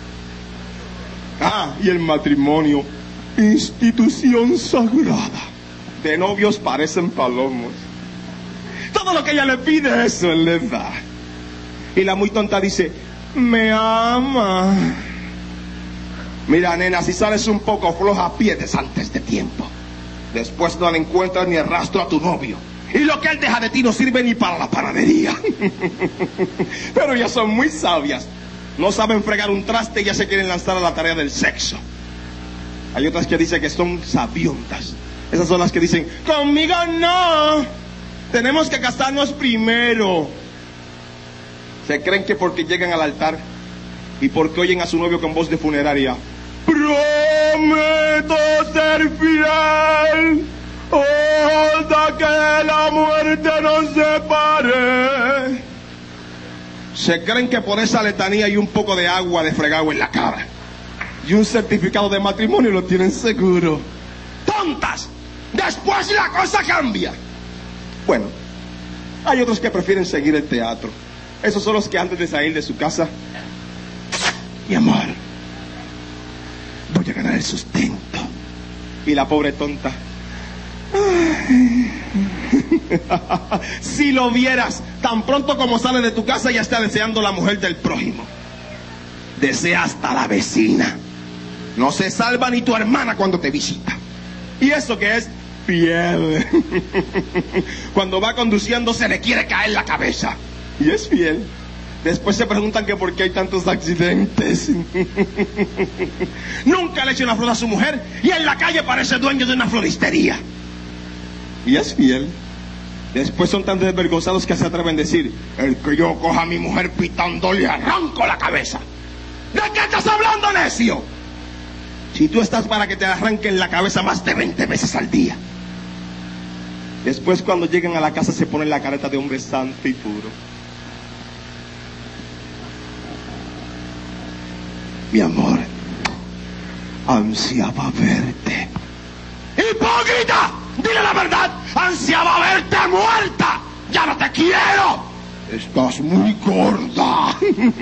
Ah, y el matrimonio, institución sagrada. De novios parecen palomos. Todo lo que ella le pide, eso él le da. Y la muy tonta dice, me ama. Mira, nena, si sales un poco floja, pierdes antes de tiempo. Después no le encuentras ni el rastro a tu novio. Y lo que él deja de ti no sirve ni para la panadería. Pero ellas son muy sabias. No saben fregar un traste y ya se quieren lanzar a la tarea del sexo. Hay otras que dicen que son sabiondas. Esas son las que dicen, conmigo no. Tenemos que casarnos primero. Se creen que porque llegan al altar y porque oyen a su novio con voz de funeraria, prometo ser fiel hasta que la muerte nos separe. Se creen que por esa letanía y un poco de agua de fregado en la cara y un certificado de matrimonio lo tienen seguro. ¡Tontas! Después la cosa cambia. Bueno, hay otros que prefieren seguir el teatro. Esos son los que antes de salir de su casa, mi amor, voy a ganar el sustento. Y la pobre tonta, si lo vieras, tan pronto como sale de tu casa ya está deseando la mujer del prójimo. Desea hasta la vecina. No se salva ni tu hermana cuando te visita. Y eso que es fiel. Cuando va conduciendo se le quiere caer la cabeza. Y es fiel. Después se preguntan que por qué hay tantos accidentes. Nunca le echa una flor a su mujer y en la calle parece dueño de una floristería. Y es fiel. Después son tan desvergonzados que se atreven a decir, el que yo coja a mi mujer pitando le arranco la cabeza. ¿De qué estás hablando, necio? Si tú estás para que te arranquen la cabeza más de veinte veces al día. Después cuando llegan a la casa se ponen la careta de hombre santo y puro. Mi amor, ansiaba verte. ¡Hipócrita! ¡Dile la verdad! ¡Ansiaba verte muerta! ¡Ya no te quiero! Estás muy gorda.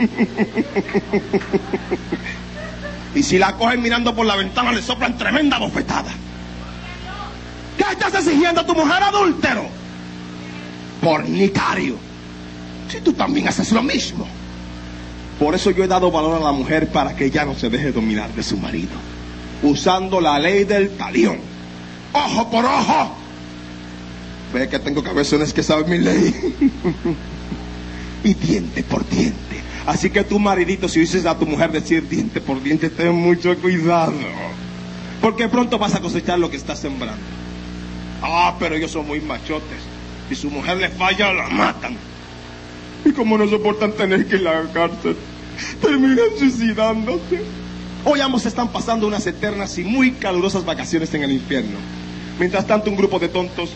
Y si la cogen mirando por la ventana le soplan tremenda bofetada. ¿Qué estás exigiendo a tu mujer, adúltero? Fornicario. Si tú también haces lo mismo. Por eso yo he dado valor a la mujer, para que ella no se deje dominar de su marido, usando la ley del talión. Ojo por ojo. Ve que tengo cabezones que saben mi ley. Y diente por diente. Así que tú, maridito, si dices a tu mujer decir diente por diente, ten mucho cuidado, porque pronto vas a cosechar lo que estás sembrando. Ah, pero ellos son muy machotes. Si su mujer le falla, la matan. Y como no soportan tener que ir a la cárcel, terminan suicidándose. Hoy ambos están pasando unas eternas y muy calurosas vacaciones en el infierno. Mientras tanto, un grupo de tontos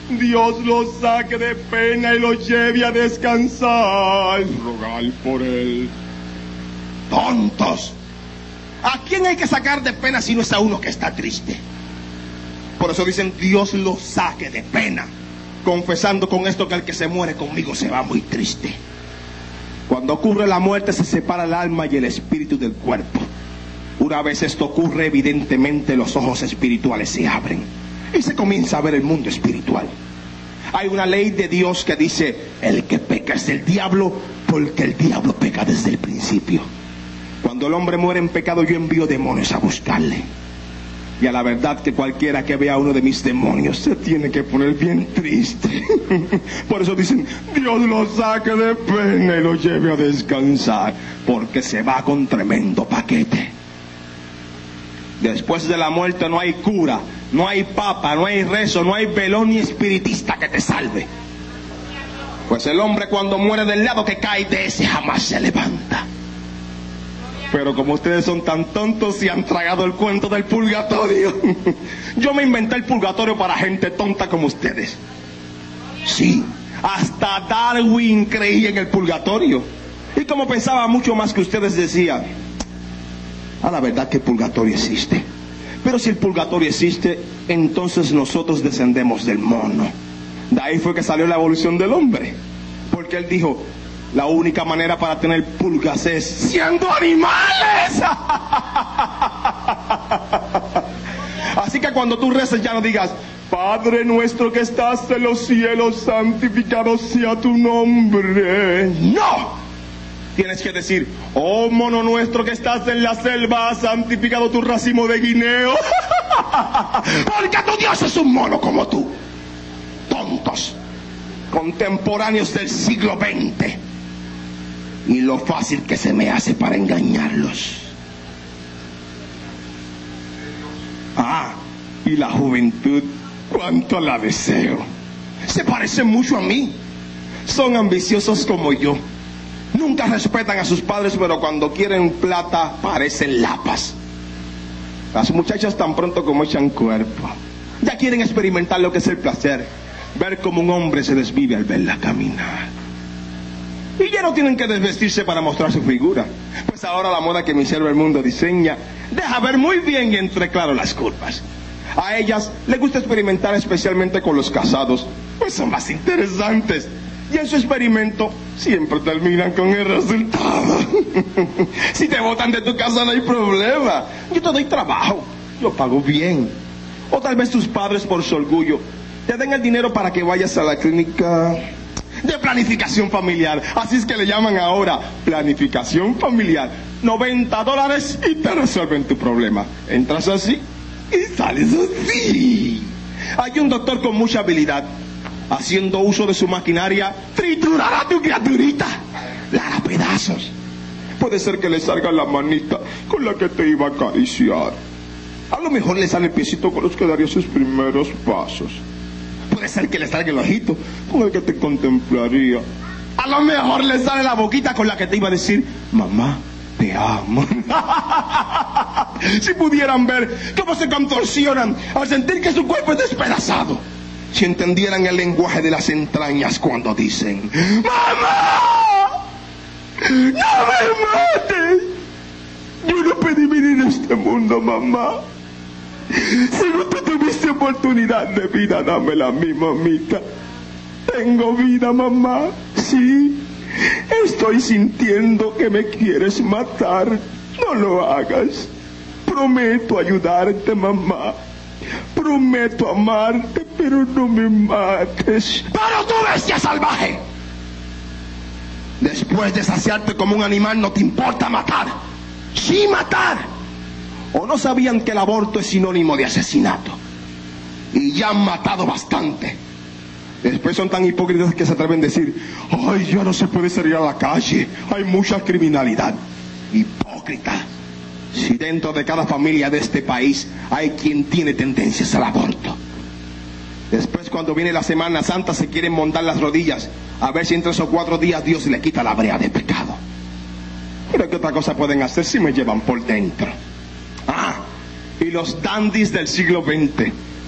Dios los saque de pena y los lleve a descansar. Rogar por él. ¡Tontos! ¿A quién hay que sacar de pena si no es a uno que está triste? Por eso dicen, Dios los saque de pena, confesando con esto que el que se muere conmigo se va muy triste. Cuando ocurre la muerte se separa el alma y el espíritu del cuerpo. Una vez esto ocurre, evidentemente los ojos espirituales se abren y se comienza a ver el mundo espiritual. Hay una ley de Dios que dice, el que peca es el diablo, porque el diablo peca desde el principio. Cuando el hombre muere en pecado, yo envío demonios a buscarle. Y a la verdad que cualquiera que vea a uno de mis demonios se tiene que poner bien triste. Por eso dicen, Dios lo saque de pena y lo lleve a descansar, porque se va con tremendo paquete. Después de la muerte no hay cura, no hay papa, no hay rezo, no hay velón ni espiritista que te salve. Pues el hombre cuando muere del lado que cae, de ese jamás se levanta. Pero como ustedes son tan tontos y han tragado el cuento del purgatorio, yo me inventé el purgatorio para gente tonta como ustedes. Sí, hasta Darwin creía en el purgatorio. Y como pensaba mucho más que ustedes, decía, a la verdad que el purgatorio existe. Pero si el purgatorio existe, entonces nosotros descendemos del mono. De ahí fue que salió la evolución del hombre. Porque él dijo, la única manera para tener pulgas es siendo animales. Así que cuando tú reces ya no digas, Padre nuestro que estás en los cielos, santificado sea tu nombre. No. Tienes que decir, oh mono nuestro que estás en la selva, santificado tu racimo de guineo. Porque tu Dios es un mono como tú. Tontos, contemporáneos del siglo veinte. Y lo fácil que se me hace para engañarlos. Ah, y la juventud, cuánto la deseo. Se parecen mucho a mí. Son ambiciosos como yo. Nunca respetan a sus padres, pero cuando quieren plata parecen lapas. Las muchachas tan pronto como echan cuerpo, ya quieren experimentar lo que es el placer, ver cómo un hombre se desvive al verla caminar. Y ya no tienen que desvestirse para mostrar su figura, pues ahora la moda que mi siervo el mundo diseña deja ver muy bien y entre claro las curvas. A ellas les gusta experimentar especialmente con los casados, pues son más interesantes. Y en su experimento siempre terminan con el resultado. Si te botan de tu casa no hay problema. Yo te doy trabajo, yo pago bien. O tal vez tus padres por su orgullo te den el dinero para que vayas a la clínica de planificación familiar. Así es que le llaman ahora planificación familiar. noventa dólares y te resuelven tu problema. Entras así y sales así. Hay un doctor con mucha habilidad. Haciendo uso de su maquinaria, triturará a tu criaturita, la hará pedazos. Puede ser que le salga la manita con la que te iba a acariciar. A lo mejor le sale el piecito con los que daría sus primeros pasos. Puede ser que le salga el ojito con el que te contemplaría. A lo mejor le sale la boquita con la que te iba a decir, mamá, te amo. Si pudieran ver cómo se contorsionan al sentir que su cuerpo es despedazado. Si entendieran el lenguaje de las entrañas cuando dicen, ¡mamá! ¡No me mates! Yo no pedí venir a este mundo, mamá. Si no tú tuviste oportunidad de vida, dámela a mí, mamita. Tengo vida, mamá. Sí, estoy sintiendo que me quieres matar. No lo hagas. Prometo ayudarte, mamá. Prometo amarte, pero no me mates. ¡Pero tú, bestia salvaje! Después de saciarte como un animal, no te importa matar. ¡Sí, matar! ¿O no sabían que el aborto es sinónimo de asesinato? Y ya han matado bastante. Después son tan hipócritas que se atreven a decir, ¡ay, ya no se puede salir a la calle! Hay mucha criminalidad. Hipócrita. Si dentro de cada familia de este país hay quien tiene tendencias al aborto. Después, cuando viene la Semana Santa, se quieren montar las rodillas a ver si en tres o cuatro días Dios le quita la brea de pecado. Pero ¿qué otra cosa pueden hacer si me llevan por dentro? Ah, y los dandis del siglo veinte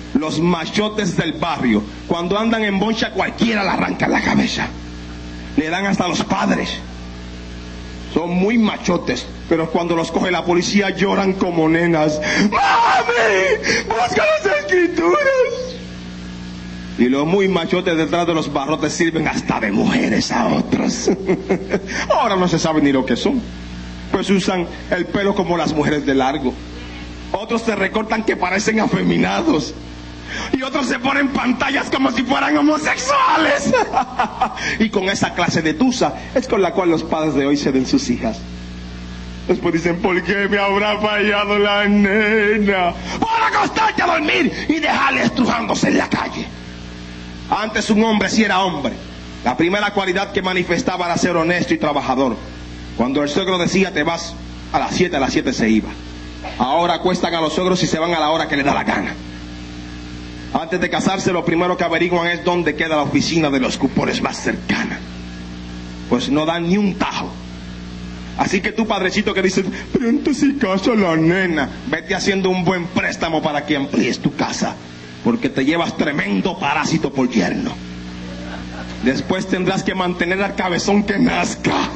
Los machotes del barrio, cuando andan en boncha, cualquiera le arranca la cabeza. Le dan hasta los padres. Son muy machotes, pero cuando los coge la policía lloran como nenas. ¡Mami! ¡Busca las escrituras! Y los muy machotes detrás de los barrotes sirven hasta de mujeres a otros. Ahora no se sabe ni lo que son. Pues usan el pelo como las mujeres de largo. Otros se recortan que parecen afeminados. Y otros se ponen pantallas como si fueran homosexuales. Y con esa clase de tusa es con la cual los padres de hoy se den sus hijas. Después dicen, ¿por qué me habrá fallado la nena? Por acostarte a dormir y dejarle estrujándose en la calle. Antes un hombre sí era hombre. La primera cualidad que manifestaba era ser honesto y trabajador. Cuando el suegro decía te vas a las siete, a las siete se iba. Ahora acuestan a los suegros y se van a la hora que les da la gana. Antes de casarse lo primero que averiguan es dónde queda la oficina de los cupones más cercana. Pues no dan ni un tajo. Así que tú, padrecito, que dices, pronto si casa la nena, vete haciendo un buen préstamo para que amplíes tu casa, porque te llevas tremendo parásito por yerno. Después tendrás que mantener al cabezón que nazca.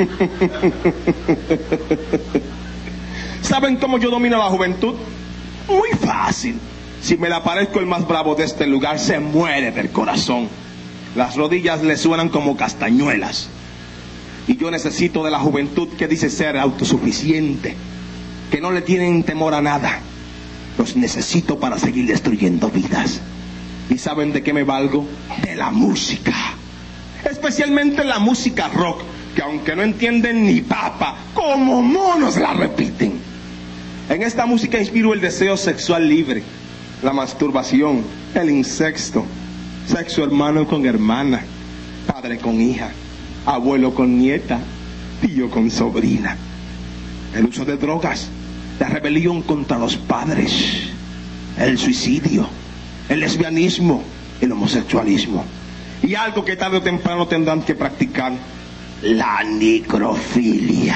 ¿Saben cómo yo domino la juventud? Muy fácil. Si me le aparezco el más bravo de este lugar, se muere del corazón. Las rodillas le suenan como castañuelas. Y yo necesito de la juventud que dice ser autosuficiente, que no le tienen temor a nada. Los necesito para seguir destruyendo vidas. ¿Y saben de qué me valgo? De la música. Especialmente la música rock, que aunque no entienden ni papa, como monos la repiten. En esta música inspiro el deseo sexual libre, la masturbación, el incesto, sexo hermano con hermana, padre con hija, abuelo con nieta, tío con sobrina, el uso de drogas, la rebelión contra los padres, el suicidio, el lesbianismo, el homosexualismo, y algo que tarde o temprano tendrán que practicar, la necrofilia.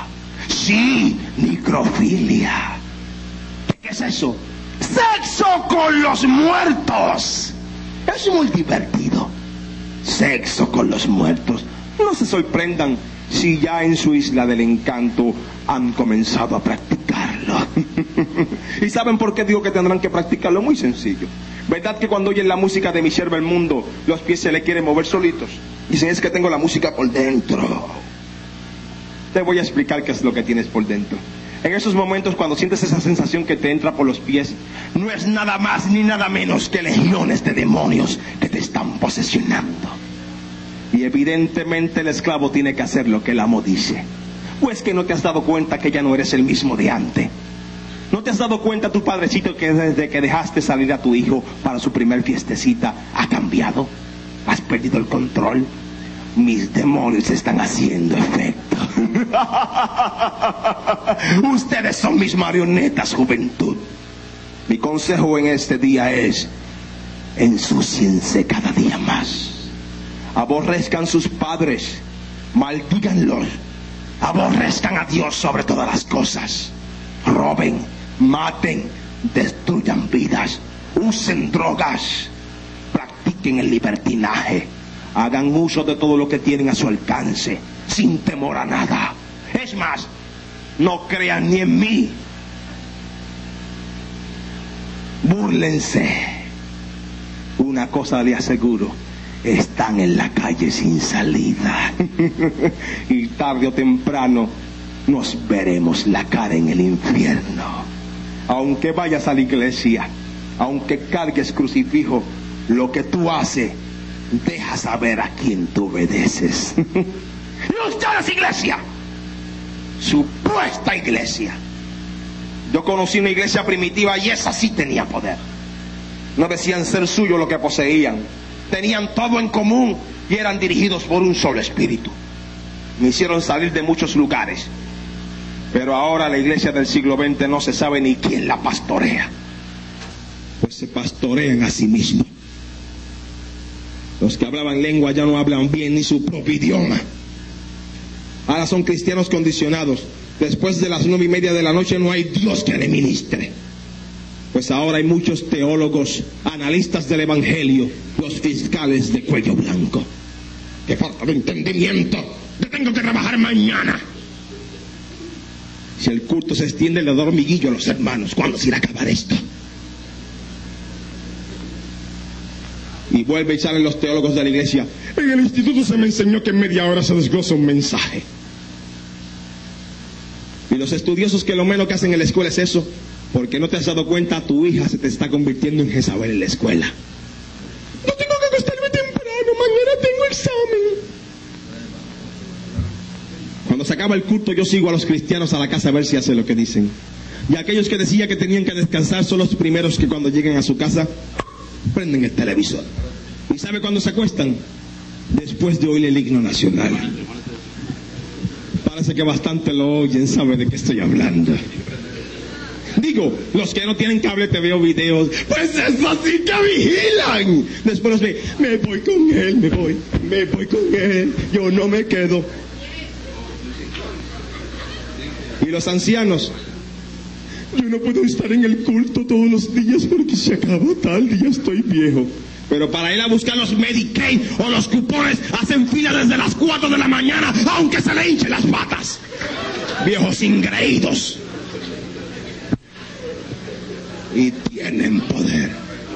Sí, necrofilia. ¿Qué es eso? ¡Sexo con los muertos! Es muy divertido. Sexo con los muertos. No se sorprendan si ya en su isla del encanto han comenzado a practicarlo. ¿Y saben por qué digo que tendrán que practicarlo? Muy sencillo. ¿Verdad que cuando oyen la música de Mi Sierva el Mundo, los pies se le quieren mover solitos? Dicen, es que tengo la música por dentro. Te voy a explicar qué es lo que tienes por dentro. En esos momentos, cuando sientes esa sensación que te entra por los pies, no es nada más ni nada menos que legiones de demonios que te están posesionando. Y evidentemente el esclavo tiene que hacer lo que el amo dice. Pues que no te has dado cuenta que ya no eres el mismo de antes. ¿No te has dado cuenta, tu padrecito, que desde que dejaste salir a tu hijo para su primer fiestecita ha cambiado? ¿Has perdido el control? Mis demonios están haciendo efecto. Ustedes son mis marionetas, juventud. Mi consejo en este día es: ensúciense cada día más. Aborrezcan sus padres, maldíganlos, aborrezcan a Dios sobre todas las cosas. Roben, maten, destruyan vidas, usen drogas, practiquen el libertinaje, hagan uso de todo lo que tienen a su alcance, sin temor a nada. Es más, no crean ni en mí. Búrlense. Una cosa les aseguro: están en la calle sin salida. Y tarde o temprano nos veremos la cara en el infierno. Aunque vayas a la iglesia, aunque cargues crucifijo, lo que tú haces deja saber a quién tú obedeces. Y ustedes, iglesia, supuesta iglesia. Yo conocí una iglesia primitiva y esa sí tenía poder. No decían ser suyo lo que poseían, tenían todo en común y eran dirigidos por un solo espíritu. Me hicieron salir de muchos lugares, pero ahora la iglesia del siglo veinte no se sabe ni quién la pastorea, pues se pastorean a sí mismos. Los que hablaban lengua ya no hablan bien ni su propio idioma. Ahora son cristianos condicionados. Después de las nueve y media de la noche no hay Dios que le ministre. Pues ahora hay muchos teólogos, analistas del evangelio, los fiscales de cuello blanco. ¡Qué falta de entendimiento! ¡Yo tengo que trabajar mañana! Si el culto se extiende, le da hormiguillo a los hermanos. ¿Cuándo se irá a acabar esto? Y vuelve y salen los teólogos de la iglesia. En el instituto se me enseñó que en media hora se desglosa un mensaje. Y los estudiosos que lo menos que hacen en la escuela es eso, porque no te has dado cuenta, tu hija se te está convirtiendo en Jezabel en la escuela. No tengo que acostarme temprano, mañana tengo examen. Cuando se acaba el culto, yo sigo a los cristianos a la casa a ver si hacen lo que dicen. Y aquellos que decían que tenían que descansar son los primeros que cuando lleguen a su casa prenden el televisor. ¿Y sabe cuándo se acuestan? Después de oír el himno nacional. Parece que bastante lo oyen, sabe de qué estoy hablando. Digo, los que no tienen cable te veo videos, pues es así que vigilan. Después los ve, me voy con él, me voy, me voy con él, yo no me quedo. Y los ancianos, yo no puedo estar en el culto todos los días porque se acaba tal día, estoy viejo. Pero para ir a buscar los Medicaid o los cupones, hacen fila desde las cuatro de la mañana, aunque se le hinchen las patas. Viejos ingreídos. Y tienen poder.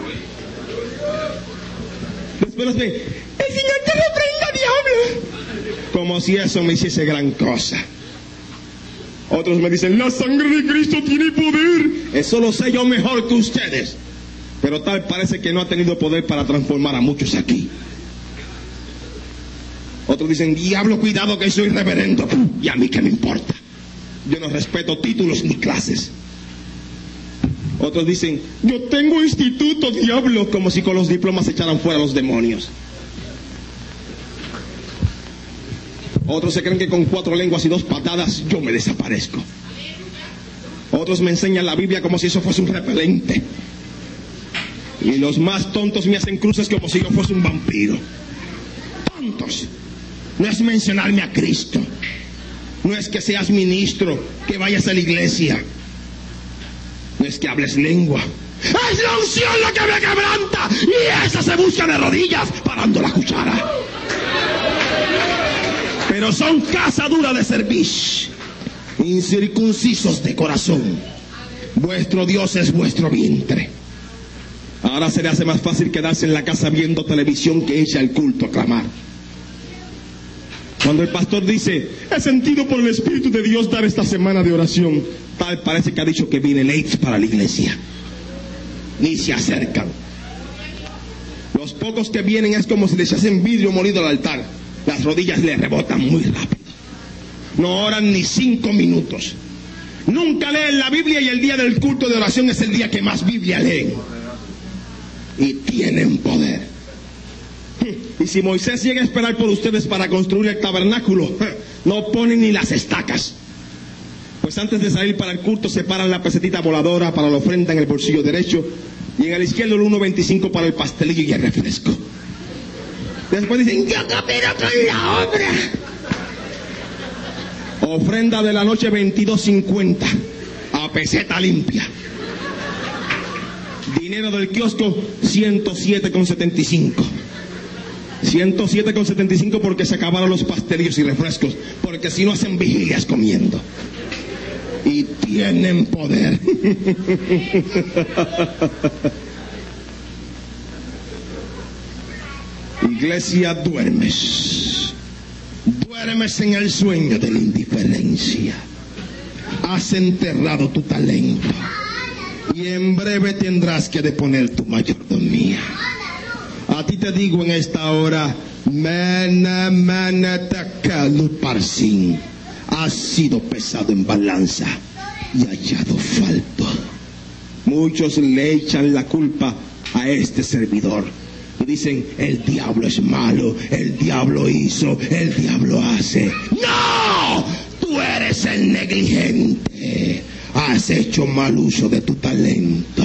Después los ve, el Señor te reprenda, diablo. Como si eso me hiciese gran cosa. Otros me dicen, la sangre de Cristo tiene poder. Eso lo sé yo mejor que ustedes. Pero tal parece que no ha tenido poder para transformar a muchos aquí. Otros dicen, diablo, cuidado que soy reverendo. Y a mí qué me importa. Yo no respeto títulos ni clases. Otros dicen, yo tengo instituto, diablo, como si con los diplomas echaran fuera a los demonios. Otros se creen que con cuatro lenguas y dos patadas yo me desaparezco. Otros me enseñan la Biblia como si eso fuese un repelente. Y los más tontos me hacen cruces como si yo fuese un vampiro. Tontos. No es mencionarme a Cristo. No es que seas ministro, que vayas a la iglesia. No es que hables lengua. Es la unción la que me quebranta. Y esa se busca de rodillas parando la cuchara. Pero son casa dura de servicio, incircuncisos de corazón. Vuestro Dios es vuestro vientre. Ahora se le hace más fácil quedarse en la casa viendo televisión que irse al culto a clamar. Cuando el pastor dice, he sentido por el Espíritu de Dios dar esta semana de oración, tal parece que ha dicho que viene late para la iglesia. Ni se acercan. Los pocos que vienen es como si les hacen vidrio molido al altar. Las rodillas le rebotan muy rápido. No oran ni cinco minutos. Nunca leen la Biblia y el día del culto de oración es el día que más Biblia leen. Y tienen poder. Y si Moisés llega a esperar por ustedes para construir el tabernáculo, no ponen ni las estacas. Pues antes de salir para el culto separan la pesetita voladora para la ofrenda en el bolsillo derecho y en el izquierdo el uno veinticinco para el pastelillo y el refresco. Después dicen, yo coopero con la obra. Ofrenda de la noche veintidós cincuenta a peseta limpia. Dinero del kiosco ciento siete con setenta y cinco. ciento siete con setenta y cinco porque se acabaron los pastelillos y refrescos, porque si no hacen vigilias comiendo. Y tienen poder. Iglesia, duermes. Duermes en el sueño de la indiferencia. Has enterrado tu talento. Y en breve tendrás que deponer tu mayordomía. A ti te digo en esta hora, mena, mena, takalu parsin. Has sido pesado en balanza y hallado falto. Muchos le echan la culpa a este servidor. Y dicen, el diablo es malo, el diablo hizo, el diablo hace. ¡No! Tú eres el negligente. Has hecho mal uso de tu talento.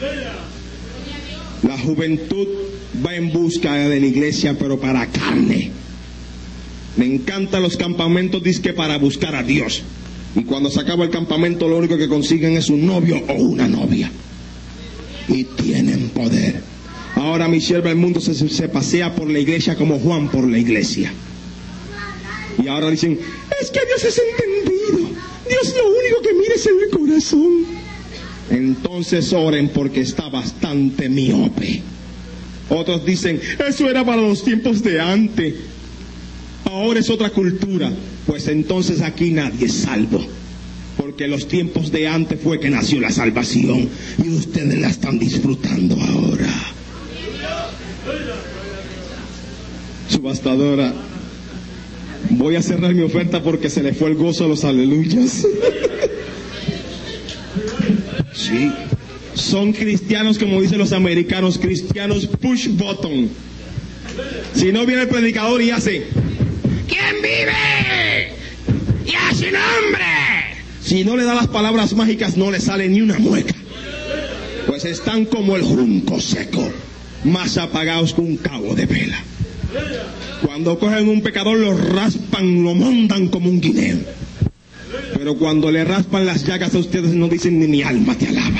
La juventud va en busca de la iglesia, pero para carne. Me encantan los campamentos, dizque para buscar a Dios. Y cuando se acaba el campamento, lo único que consiguen es un novio o una novia. y tienen poder. Ahora mi sierva el mundo se, se pasea por la iglesia como Juan por la iglesia. Y ahora dicen, es que Dios es entendido. Dios lo único que mira es el corazón. Entonces oren porque está bastante miope. Otros dicen, eso era para los tiempos de antes. Ahora es otra cultura. Pues entonces aquí nadie es salvo. Porque los tiempos de antes fue que nació la salvación. Y ustedes la están disfrutando ahora. Subastadora, voy a cerrar mi oferta porque se le fue el gozo a los aleluyas. Sí, son cristianos, como dicen los americanos, cristianos push button. Si no viene el predicador y hace, ¿quién vive? ¡Y a su nombre! Si no le da las palabras mágicas, no le sale ni una mueca. Pues están como el junco seco, más apagados que un cabo de vela. Cuando cogen un pecador, lo raspan, lo montan como un guineo. Pero cuando le raspan las llagas a ustedes, no dicen ni mi alma te alaba.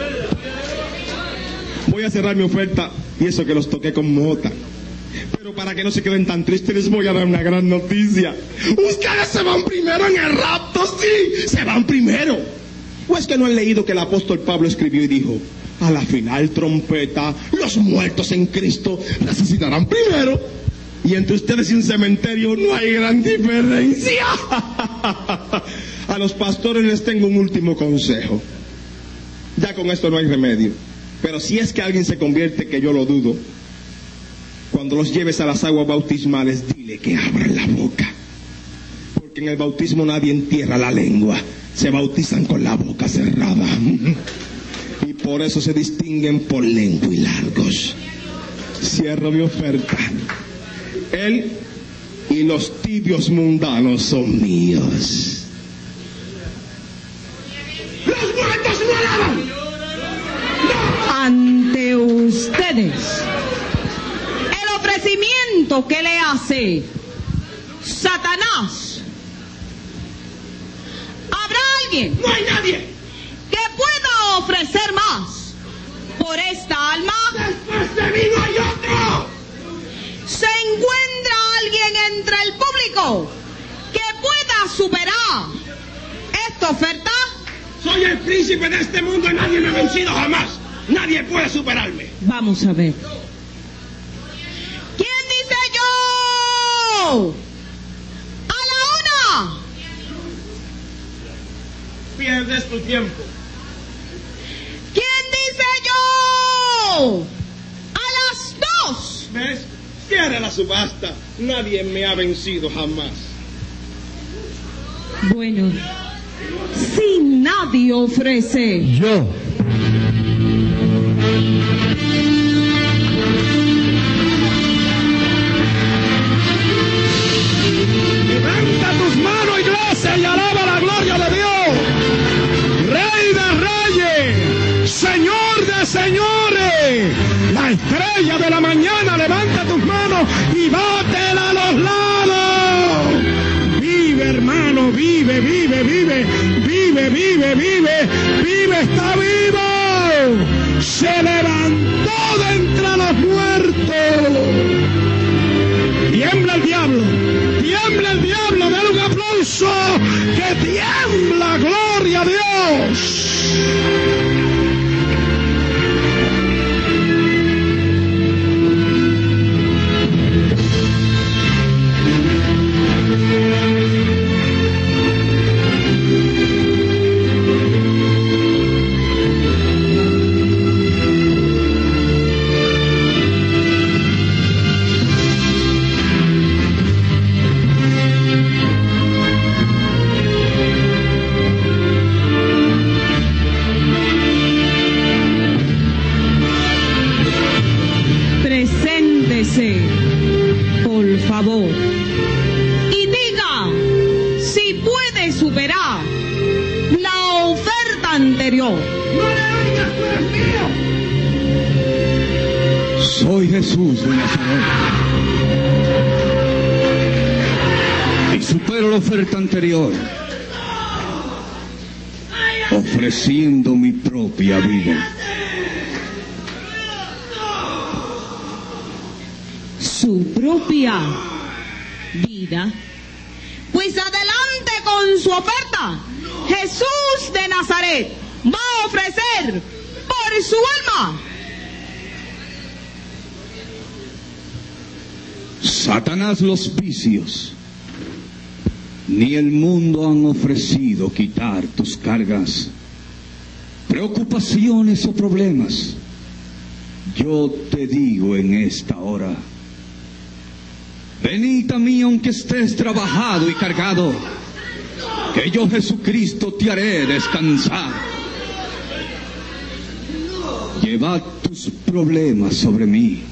Voy a cerrar mi oferta, y eso que los toqué con mota. Pero para que no se queden tan tristes, les voy a dar una gran noticia. Ustedes se van primero en el rapto, sí, se van primero. ¿O es que no han leído que el apóstol Pablo escribió y dijo, a la final trompeta, los muertos en Cristo resucitarán primero? Y entre ustedes y un cementerio no hay gran diferencia. A los pastores les tengo un último consejo. Ya con esto no hay remedio. Pero si es que alguien se convierte, que yo lo dudo, cuando los lleves a las aguas bautismales, dile que abran la boca. Porque en el bautismo nadie entierra la lengua. Se bautizan con la boca cerrada. Y por eso se distinguen por lengua y largos. Cierro mi oferta. Él y los tibios mundanos son míos. ¡Los muertos no alaban! Ante ustedes, el ofrecimiento que le hace Satanás. ¿Habrá alguien? ¡No hay nadie! Que pueda ofrecer más por esta alma. ¡Después de mí no hay otro! ¿Se encuentra alguien entre el público que pueda superar esta oferta? Soy el príncipe de este mundo y nadie me ha vencido jamás. Nadie puede superarme. Vamos a ver. ¿Quién dice yo? A la una. Pierdes tu tiempo. ¿Quién dice yo? A las dos. ¿Ves? Cierra la subasta. Nadie me ha vencido jamás. Bueno, si nadie ofrece. Yo. Levanta tus manos, iglesia, y alaba la gloria de Dios. Rey de reyes, Señor de señores, la estrella de la mañana, levanta tus manos y bátela a los lados. Vive, hermano, vive, vive, vive, vive, vive, vive, vive, está vivo. Se levantó de entre los muertos. Tiembla el diablo, tiembla el diablo, dale un aplauso, que tiembla, gloria a Dios. Por favor, y diga si puede superar la oferta anterior. ¡No le oigas, tú eres mío! Soy Jesús de Nazaret. Y supero la oferta anterior, ofreciendo mi propia vida. su propia vida. Pues adelante con su oferta. Jesús de Nazaret va a ofrecer por su alma. Satanás, los vicios ni el mundo han ofrecido quitar tus cargas, preocupaciones o problemas. Yo te digo en esta hora, venid a mí aunque estés trabajado y cargado, que yo Jesucristo te haré descansar. Llevad tus problemas sobre mí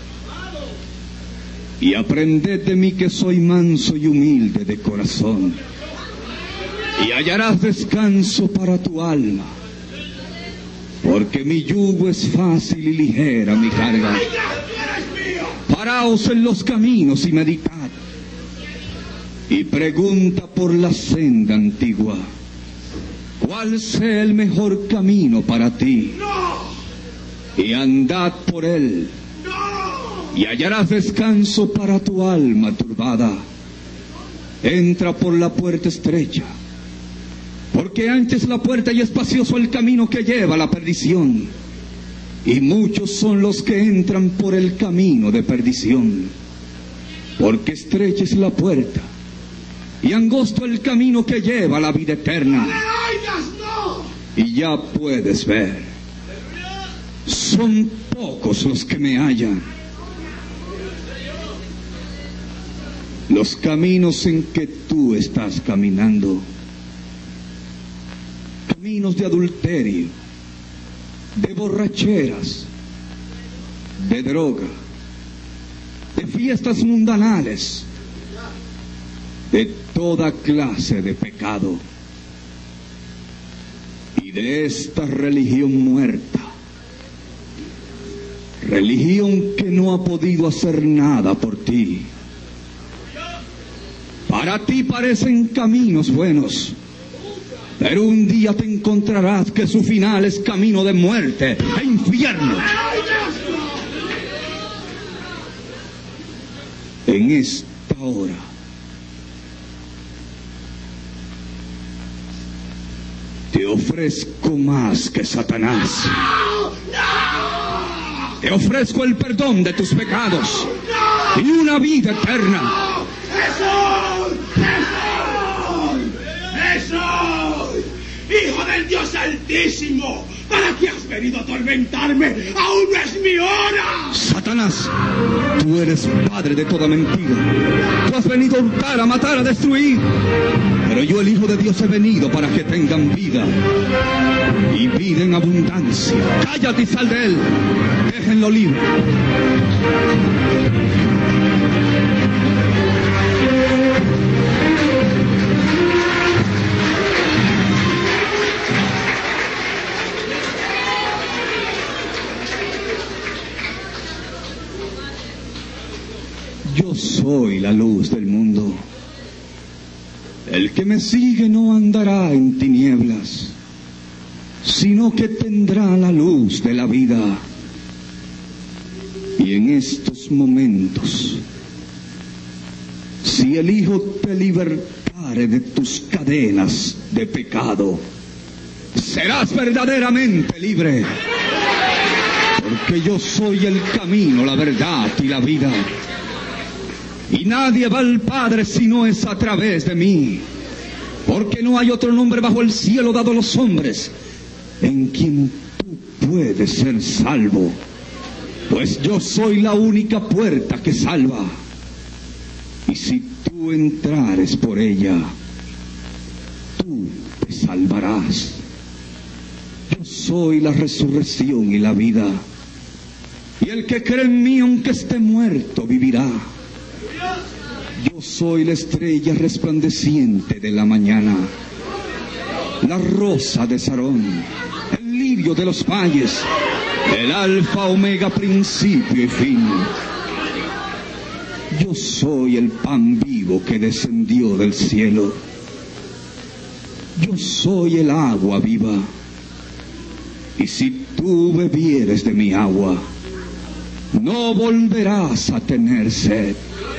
y aprended de mí que soy manso y humilde de corazón, y hallarás descanso para tu alma, porque mi yugo es fácil y ligera mi carga. Paraos en los caminos y meditad, y pregunta por la senda antigua, cuál sea el mejor camino para ti, y andad por él, y hallarás descanso para tu alma turbada. Entra por la puerta estrecha, porque ancha es la puerta y espacioso el camino que lleva a la perdición, y muchos son los que entran por el camino de perdición. Porque estrecha es la puerta y angosto el camino que lleva a la vida eterna, y ya puedes ver, son pocos los que me hallan. Los caminos en que tú estás caminando, caminos de adulterio, de borracheras, de droga, de fiestas mundanales, de toda clase de pecado, y de esta religión muerta, religión que no ha podido hacer nada por ti. Para ti parecen caminos buenos, pero un día te encontrarás que su final es camino de muerte e infierno. En esta hora, te ofrezco más que Satanás. Te ofrezco el perdón de tus pecados y una vida eterna. ¡Jesús! ¡Jesús! ¡Jesús! ¡Hijo del Dios Altísimo! ¿Para qué has venido a atormentarme? ¡Aún no es mi hora! Satanás, tú eres padre de toda mentira. Tú has venido a hurtar, a matar, a destruir. Pero yo, el Hijo de Dios, he venido para que tengan vida, y vida en abundancia. Cállate y sal de él. Déjenlo libre. Yo soy la luz del mundo. El que me sigue no andará en tinieblas, sino que tendrá la luz de la vida. Y en estos momentos, si el Hijo te libertare de tus cadenas de pecado, serás verdaderamente libre. Porque yo soy el camino, la verdad y la vida. Y nadie va al Padre si no es a través de mí. Porque no hay otro nombre bajo el cielo dado a los hombres en quien tú puedes ser salvo. Pues yo soy la única puerta que salva. Y si tú entrares por ella, tú te salvarás. Yo soy la resurrección y la vida. Y el que cree en mí, aunque esté muerto, vivirá. Yo soy la estrella resplandeciente de la mañana, la rosa de Sarón, el lirio de los valles, el alfa, omega, principio y fin. Yo soy el pan vivo que descendió del cielo. Yo soy el agua viva. Y si tú bebieres de mi agua, no volverás a tener sed.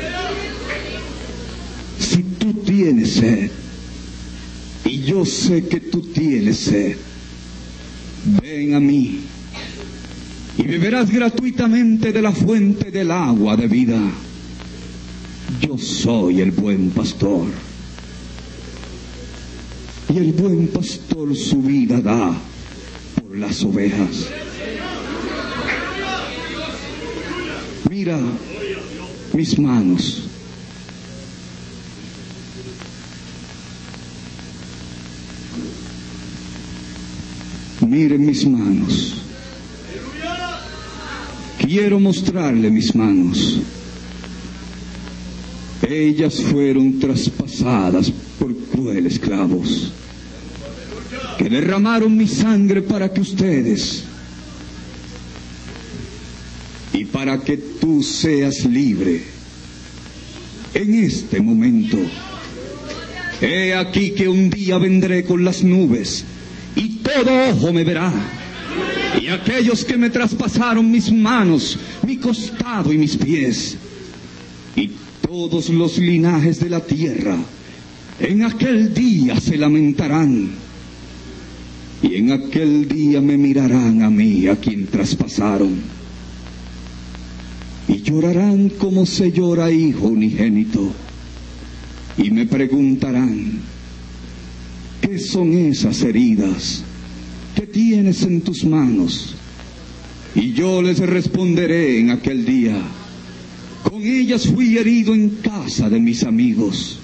Si tú tienes sed, y yo sé que tú tienes sed, ven a mí y beberás gratuitamente de la fuente del agua de vida. Yo soy el buen pastor, y el buen pastor su vida da por las ovejas. Mira mis manos. Miren mis manos. Quiero mostrarle mis manos. Ellas fueron traspasadas por crueles clavos, que derramaron mi sangre para que ustedes y para que tú seas libre en este momento. He aquí que un día vendré con las nubes y todo ojo me verá, y aquellos que me traspasaron mis manos, mi costado y mis pies, y todos los linajes de la tierra en aquel día se lamentarán, y en aquel día me mirarán a mí, a quien traspasaron, y llorarán como se llora hijo unigénito, y me preguntarán: ¿qué son esas heridas que tienes en tus manos? Y yo les responderé en aquel día: con ellas fui herido en casa de mis amigos.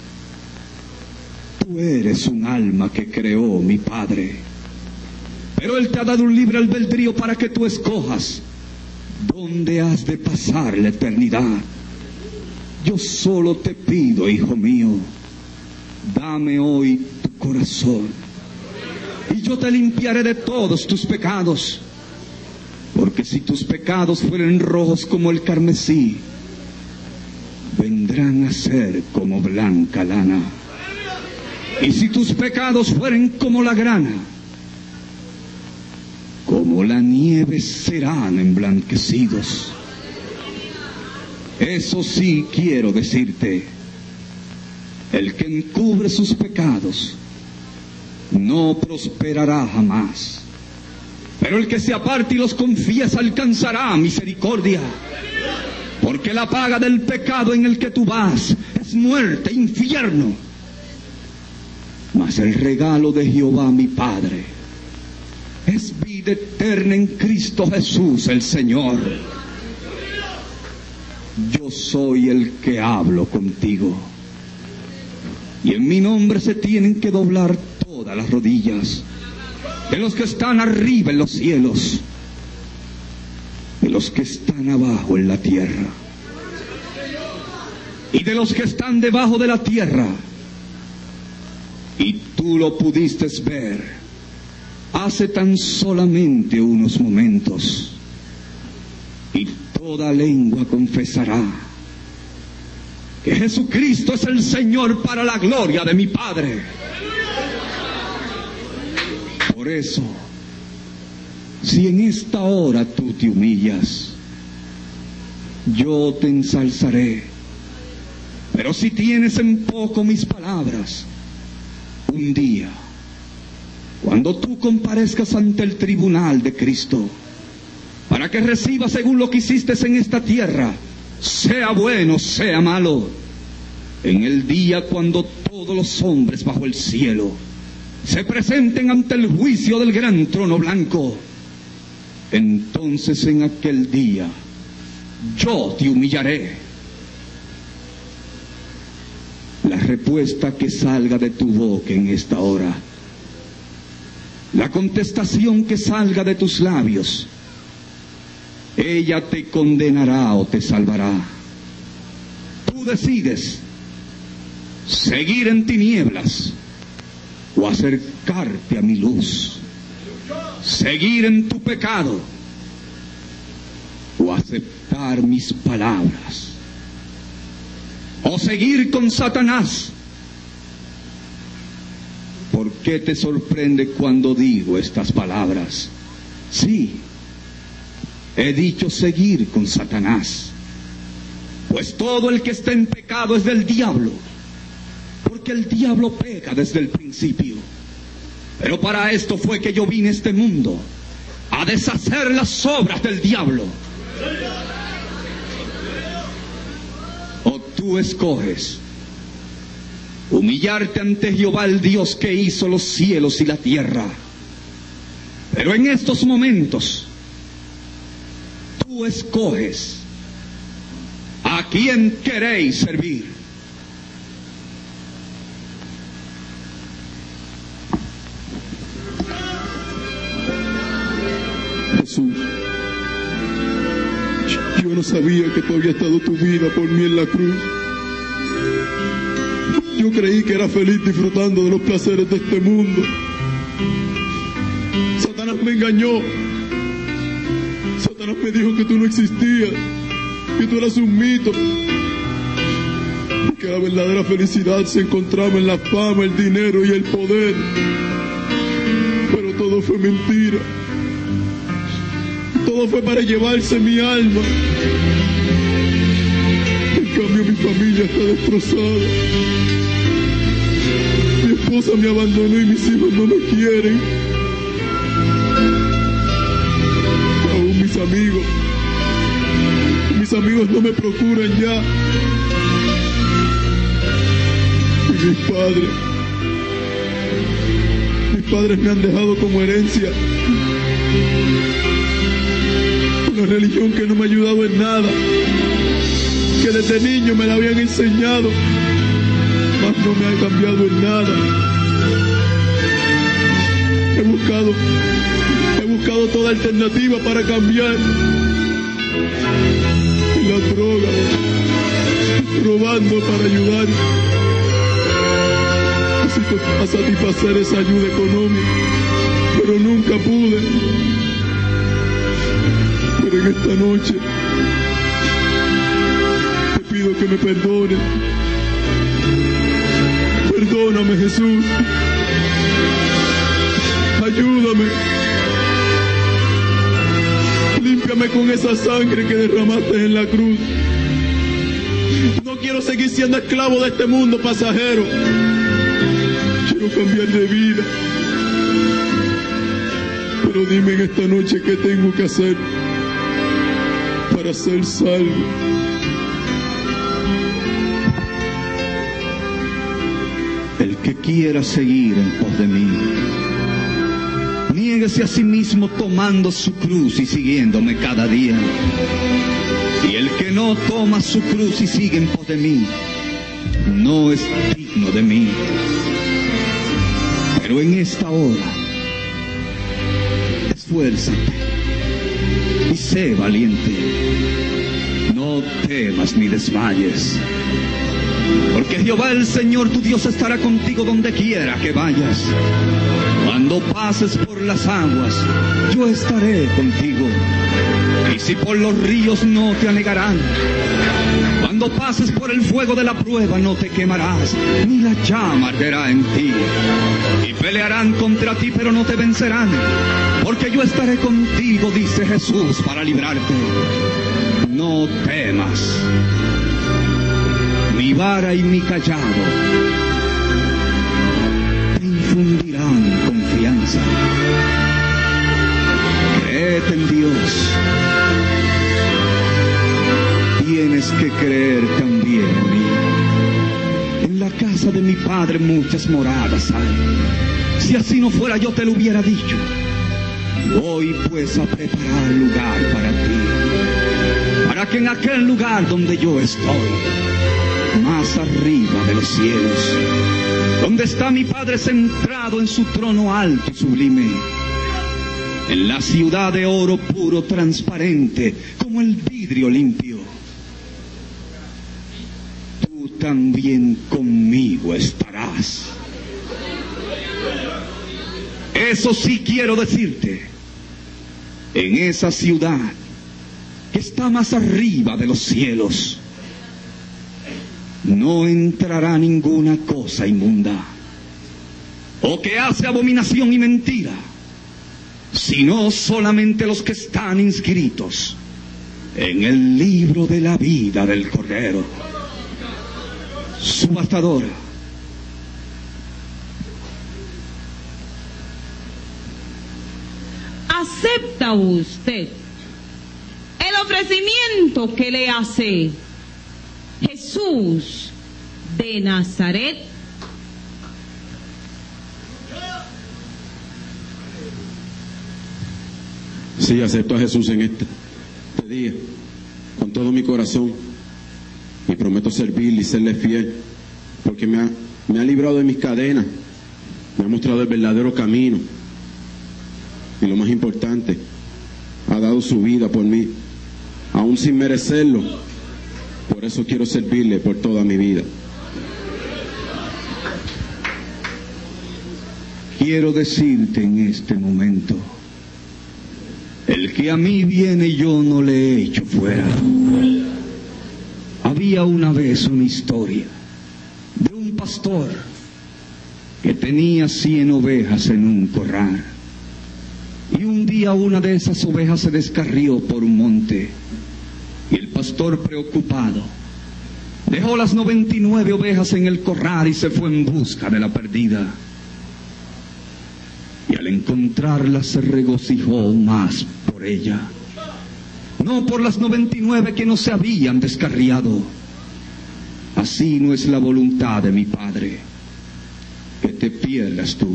Tú eres un alma que creó mi Padre, pero Él te ha dado un libre albedrío para que tú escojas dónde has de pasar la eternidad. Yo solo te pido, hijo mío, dame hoy tu corazón, y yo te limpiaré de todos tus pecados, porque si tus pecados fueren rojos como el carmesí, vendrán a ser como blanca lana, y si tus pecados fueren como la grana, como la nieve serán emblanquecidos. Eso sí quiero decirte: el que encubre sus pecados no prosperará jamás, pero el que se aparte y los confiesa alcanzará misericordia, porque la paga del pecado en el que tú vas es muerte, infierno, mas el regalo de Jehová mi Padre es vida eterna en Cristo Jesús el Señor. Yo soy el que hablo contigo, y en mi nombre se tienen que doblar todas las rodillas de los que están arriba en los cielos, de los que están abajo en la tierra, y de los que están debajo de la tierra. Y tú lo pudiste ver hace tan solamente unos momentos, y toda lengua confesará que Jesucristo es el Señor, para la gloria de mi Padre. Por eso, si en esta hora tú te humillas, yo te ensalzaré. Pero si tienes en poco mis palabras, un día, cuando tú comparezcas ante el tribunal de Cristo, para que recibas según lo que hiciste en esta tierra, sea bueno, sea malo, en el día cuando todos los hombres bajo el cielo se presenten ante el juicio del gran trono blanco, entonces en aquel día yo te humillaré. La respuesta que salga de tu boca en esta hora, la contestación que salga de tus labios, ella te condenará o te salvará. Tú decides seguir en tinieblas o acercarte a mi luz, seguir en tu pecado o aceptar mis palabras, o seguir con Satanás. ¿Por qué te sorprende cuando digo estas palabras? Sí, he dicho seguir con Satanás. Pues todo el que está en pecado es del diablo, porque el diablo peca desde el principio. Pero para esto fue que yo vine a este mundo, a deshacer las obras del diablo. O tú escoges humillarte ante Jehová, el Dios que hizo los cielos y la tierra. Pero en estos momentos, tú escoges a quién queréis servir. Jesús, yo no sabía que tú habías dado tu vida por mí en la cruz. Yo creí que era feliz disfrutando de los placeres de este mundo. Satanás me engañó. Satanás me dijo que tú no existías, que tú eras un mito, y que la verdadera felicidad se encontraba en la fama, el dinero y el poder. Pero todo fue mentira. Todo fue para llevarse mi alma. En cambio, mi familia está destrozada. Mi esposa me abandonó y mis hijos no me quieren. Aún mis amigos, mis amigos no me procuran ya. Y mis padres, mis padres me han dejado como herencia una religión que no me ha ayudado en nada, que desde niño me la habían enseñado, mas no me ha cambiado en nada. He buscado, he buscado toda alternativa para cambiar. La droga, robando para ayudar a satisfacer esa ayuda económica, pero nunca pude. Pero en esta noche te pido que me perdones. Perdóname, Jesús. Ayúdame. Límpiame con esa sangre que derramaste en la cruz. No quiero seguir siendo esclavo de este mundo pasajero. Quiero cambiar de vida. Pero dime en esta noche qué tengo que hacer para ser salvo. El que quiera seguir en pos de mí, niéguese a sí mismo tomando su cruz y siguiéndome cada día. Y el que no toma su cruz y sigue en pos de mí, no es digno de mí. Pero en esta hora, esfuérzate y sé valiente. No temas ni desmayes, porque Jehová el Señor tu Dios estará contigo donde quiera que vayas. Cuando pases por las aguas, yo estaré contigo. Y si por los ríos, no te anegarán. Cuando pases por el fuego de la prueba, no te quemarás, ni la llama arderá en ti. Y pelearán contra ti, pero no te vencerán, porque yo estaré contigo, dice Jesús, para librarte. No temas. Mi vara y mi callado te infundirán confianza. Créete en Dios. Tienes que creer también en mí. En la casa de mi Padre muchas moradas hay. Si así no fuera, yo te lo hubiera dicho. Voy pues a preparar lugar para ti, para que en aquel lugar donde yo estoy, más arriba de los cielos, donde está mi Padre centrado en su trono alto y sublime, en la ciudad de oro puro, transparente como el vidrio limpio, tú también conmigo estarás. Eso sí quiero decirte. En esa ciudad que está más arriba de los cielos, no entrará ninguna cosa inmunda, o que hace abominación y mentira, sino solamente los que están inscritos en el libro de la vida del Cordero. Subastadora, ¿acepta usted el ofrecimiento que le hace Jesús de Nazaret? Sí, acepto a Jesús en este, este día, con todo mi corazón, y prometo servirle y serle fiel, porque me ha, me ha librado de mis cadenas, me ha mostrado el verdadero camino, y lo más importante, ha dado su vida por mí, aún sin merecerlo. Por eso quiero servirle por toda mi vida. Quiero decirte en este momento, el que a mí viene yo no le he hecho fuera. Había una vez una historia de un pastor que tenía cien ovejas en un corral. Y un día una de esas ovejas se descarrió por un monte. Y el pastor, preocupado, dejó las noventa y nueve ovejas en el corral y se fue en busca de la perdida. Y al encontrarla se regocijó más por ella, no por las noventa y nueve que no se habían descarriado. Así no es la voluntad de mi Padre, que te pierdas tú,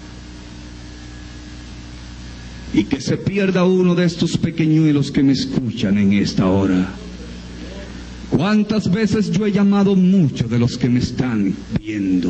y que se pierda uno de estos pequeñuelos que me escuchan en esta hora. ¿Cuántas veces yo he llamado muchos de los que me están viendo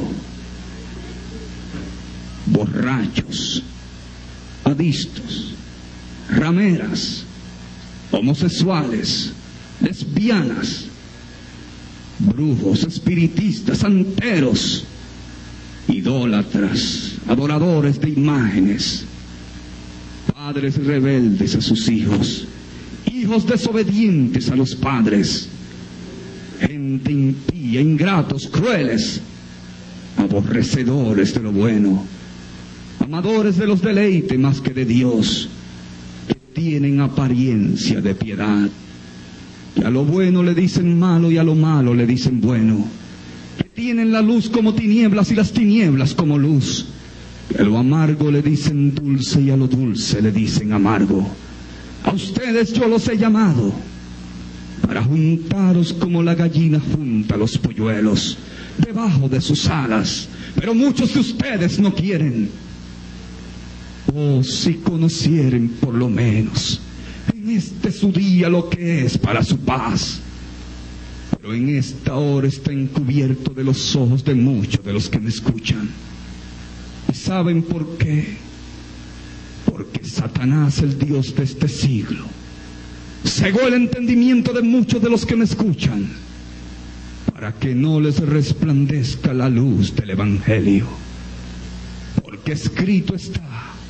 borrachos, adictos, rameras, homosexuales, lesbianas, brujos, espiritistas, santeros, idólatras, adoradores de imágenes, padres rebeldes a sus hijos, hijos desobedientes a los padres, gente impía, ingratos, crueles, aborrecedores de lo bueno, amadores de los deleites más que de Dios, que tienen apariencia de piedad, que a lo bueno le dicen malo y a lo malo le dicen bueno, que tienen la luz como tinieblas y las tinieblas como luz, que a lo amargo le dicen dulce y a lo dulce le dicen amargo. A ustedes yo los he llamado para juntaros como la gallina junta los polluelos debajo de sus alas, pero muchos de ustedes no quieren. Oh, si conocieren por lo menos en este su día lo que es para su paz. Pero en esta hora está encubierto de los ojos de muchos de los que me escuchan. ¿Y saben por qué? Porque Satanás, el Dios de este siglo, cegó el entendimiento de muchos de los que me escuchan, para que no les resplandezca la luz del Evangelio. Porque escrito está: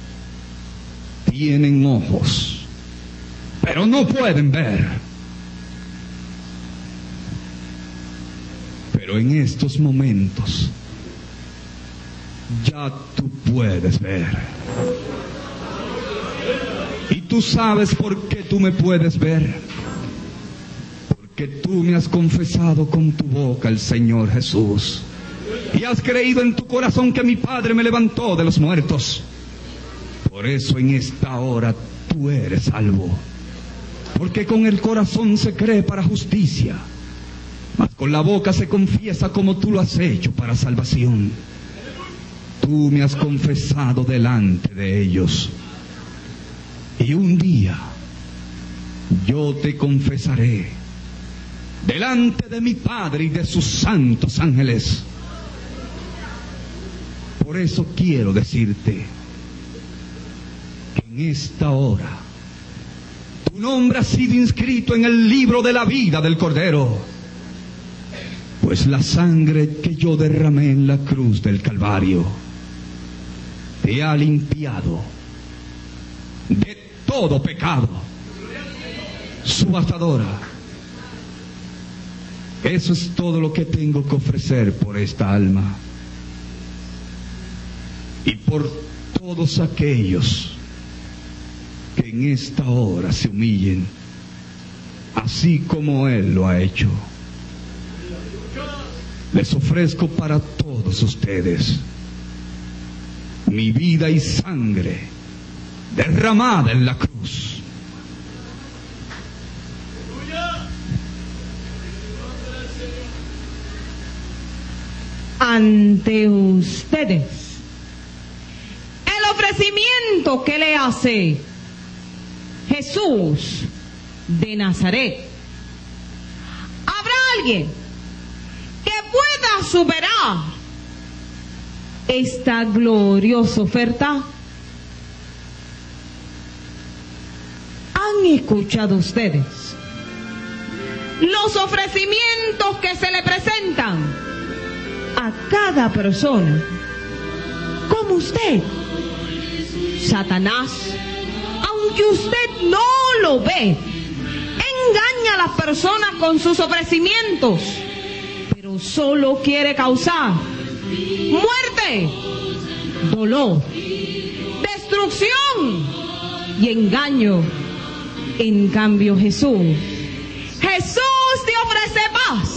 tienen ojos, pero no pueden ver. Pero en estos momentos ya tú puedes ver. Y tú sabes por qué tú me puedes ver. Porque tú me has confesado con tu boca el Señor Jesús, y has creído en tu corazón que mi Padre me levantó de los muertos. Por eso en esta hora tú eres salvo. Porque con el corazón se cree para justicia, mas con la boca se confiesa como tú lo has hecho para salvación. Tú me has confesado delante de ellos, y un día yo te confesaré delante de mi Padre y de sus santos ángeles. Por eso quiero decirte que en esta hora tu nombre ha sido inscrito en el libro de la vida del Cordero, pues la sangre que yo derramé en la cruz del Calvario te ha limpiado de todo pecado. Subastadora, eso es todo lo que tengo que ofrecer por esta alma y por todos aquellos en esta hora se humillen, así como Él lo ha hecho. Les ofrezco para todos ustedes mi vida y sangre derramada en la cruz. Ante ustedes, el ofrecimiento que le hace Jesús de Nazaret. ¿Habrá alguien que pueda superar esta gloriosa oferta? ¿Han escuchado ustedes los ofrecimientos que se le presentan a cada persona? Como usted, Satanás, aunque usted no lo ve, engaña a las personas con sus ofrecimientos, pero solo quiere causar muerte, dolor, destrucción y engaño. En cambio, Jesús, Jesús te ofrece paz.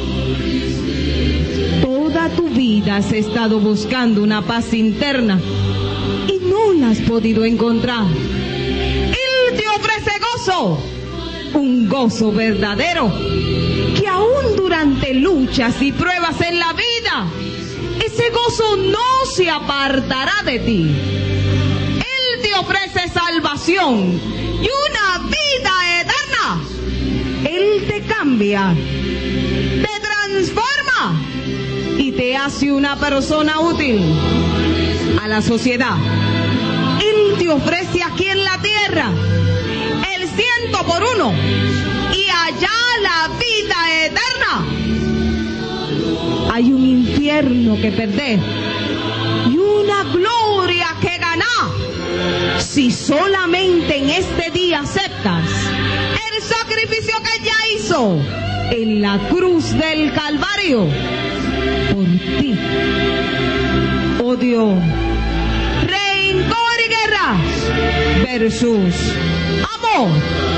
Toda tu vida has estado buscando una paz interna y no la has podido encontrar. Él te ofrece gozo, un gozo verdadero, que aún durante luchas y pruebas en la vida, ese gozo no se apartará de ti. Él te ofrece salvación y una vida eterna. Él te cambia, te transforma y te hace una persona útil a la sociedad. Él te ofrece aquí en la tierra el ciento por uno y allá la vida eterna. Hay un infierno que perder y una gloria que ganar si solamente en este día aceptas el sacrificio que ya hizo en la cruz del Calvario por ti. Odio, rencor y guerras versus amor,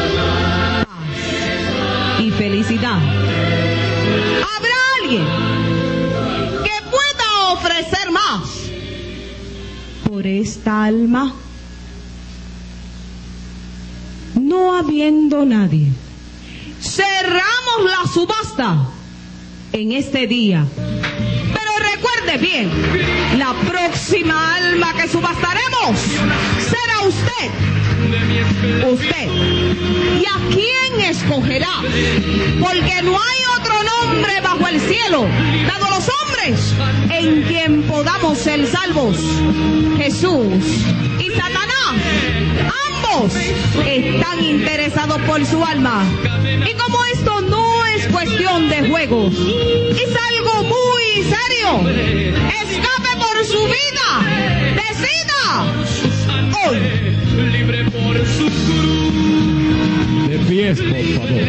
paz y felicidad. ¿Habrá alguien que pueda ofrecer más por esta alma? No habiendo nadie, cerramos la subasta en este día. Pero recuerde bien, la próxima alma que subastaremos será usted. Usted. ¿Y a quién escogerá? Porque no hay otro nombre bajo el cielo dado a los hombres en quien podamos ser salvos. Jesús y Satanás, ambos están interesados por su alma. Y como esto no es cuestión de juegos, es algo muy serio. Escape por su vida. Decida hoy. De pies, por favor.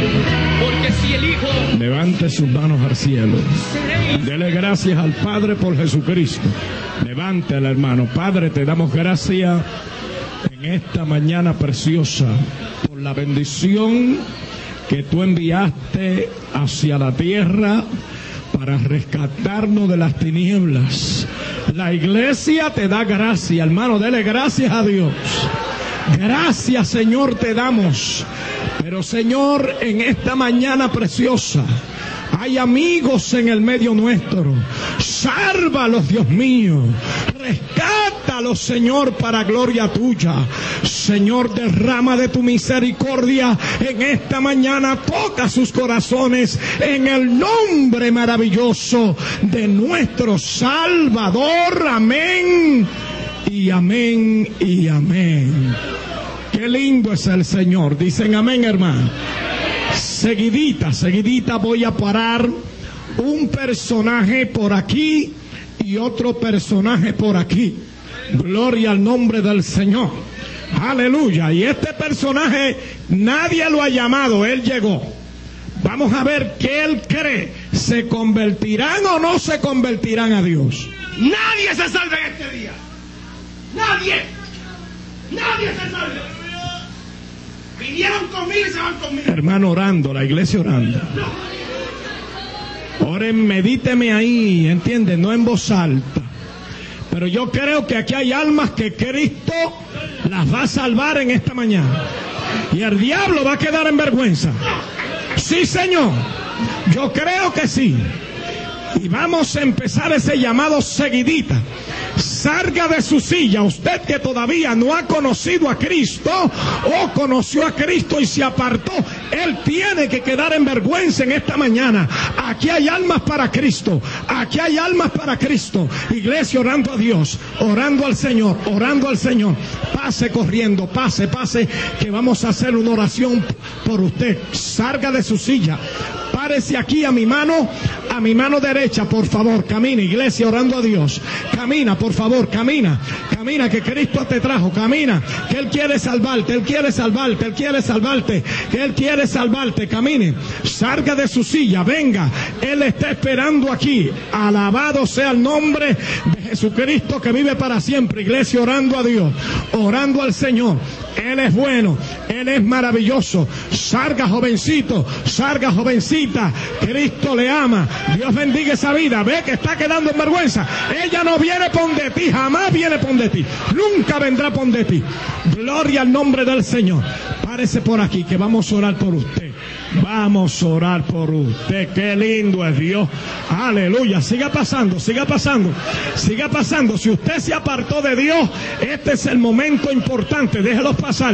Levante sus manos al cielo. Dele gracias al Padre por Jesucristo. Levántela, hermano. Padre, te damos gracias en esta mañana preciosa por la bendición que tú enviaste hacia la tierra para rescatarnos de las tinieblas. La iglesia te da gracias, hermano. Dele gracias a Dios. Gracias, Señor, te damos. Pero, Señor, en esta mañana preciosa hay amigos en el medio nuestro. Sálvalos, Dios mío. Rescátalos, Señor, para gloria tuya. Señor, derrama de tu misericordia en esta mañana. Toca sus corazones en el nombre maravilloso de nuestro Salvador. Amén. Y amén y amén. Qué lindo es el Señor. Dicen amén, hermano. Seguidita, seguidita voy a parar un personaje por aquí y otro personaje por aquí. Gloria al nombre del Señor. Aleluya. Y este personaje nadie lo ha llamado, él llegó. Vamos a ver qué él cree. ¿Se convertirán o no se convertirán a Dios? Nadie se salva en este día. Nadie. Nadie se salva. Vinieron conmigo y se van conmigo. Hermano, orando, la iglesia orando. Oren, medíteme ahí, ¿entiendes? No en voz alta. Pero yo creo que aquí hay almas que Cristo las va a salvar en esta mañana. Y el diablo va a quedar en vergüenza. Sí, Señor. Yo creo que sí. Y vamos a empezar ese llamado seguidita. Salga de su silla, usted que todavía no ha conocido a Cristo o conoció a Cristo y se apartó. Él tiene que quedar en vergüenza en esta mañana. Aquí hay almas para Cristo. Aquí hay almas para Cristo. Iglesia orando a Dios, orando al Señor, orando al Señor. Pase corriendo, pase, pase, que vamos a hacer una oración por usted. Salga de su silla. Párese aquí a mi mano, a mi mano derecha, por favor. Camina, iglesia, orando a Dios. Camina, por favor, camina. Camina, que Cristo te trajo. Camina, que Él quiere salvarte. Él quiere salvarte. Él quiere salvarte. Que Él quiere salvarte. Camine. Salga de su silla. Venga. Él está esperando aquí. Alabado sea el nombre de Jesucristo que vive para siempre. Iglesia, orando a Dios. Orando al Señor. Él es bueno. Él es maravilloso. Salga, jovencito. Salga, jovencita. Cristo le ama. Dios bendiga esa vida. Ve que está quedando en vergüenza. Ella no viene por de ti. Jamás viene por de ti. Nunca vendrá por de ti. Gloria al nombre del Señor. Párese por aquí que vamos a orar por usted. Vamos a orar por usted. Qué lindo es Dios. Aleluya. Siga pasando, siga pasando. Siga pasando. Si usted se apartó de Dios, este es el momento importante. Déjelo pasar.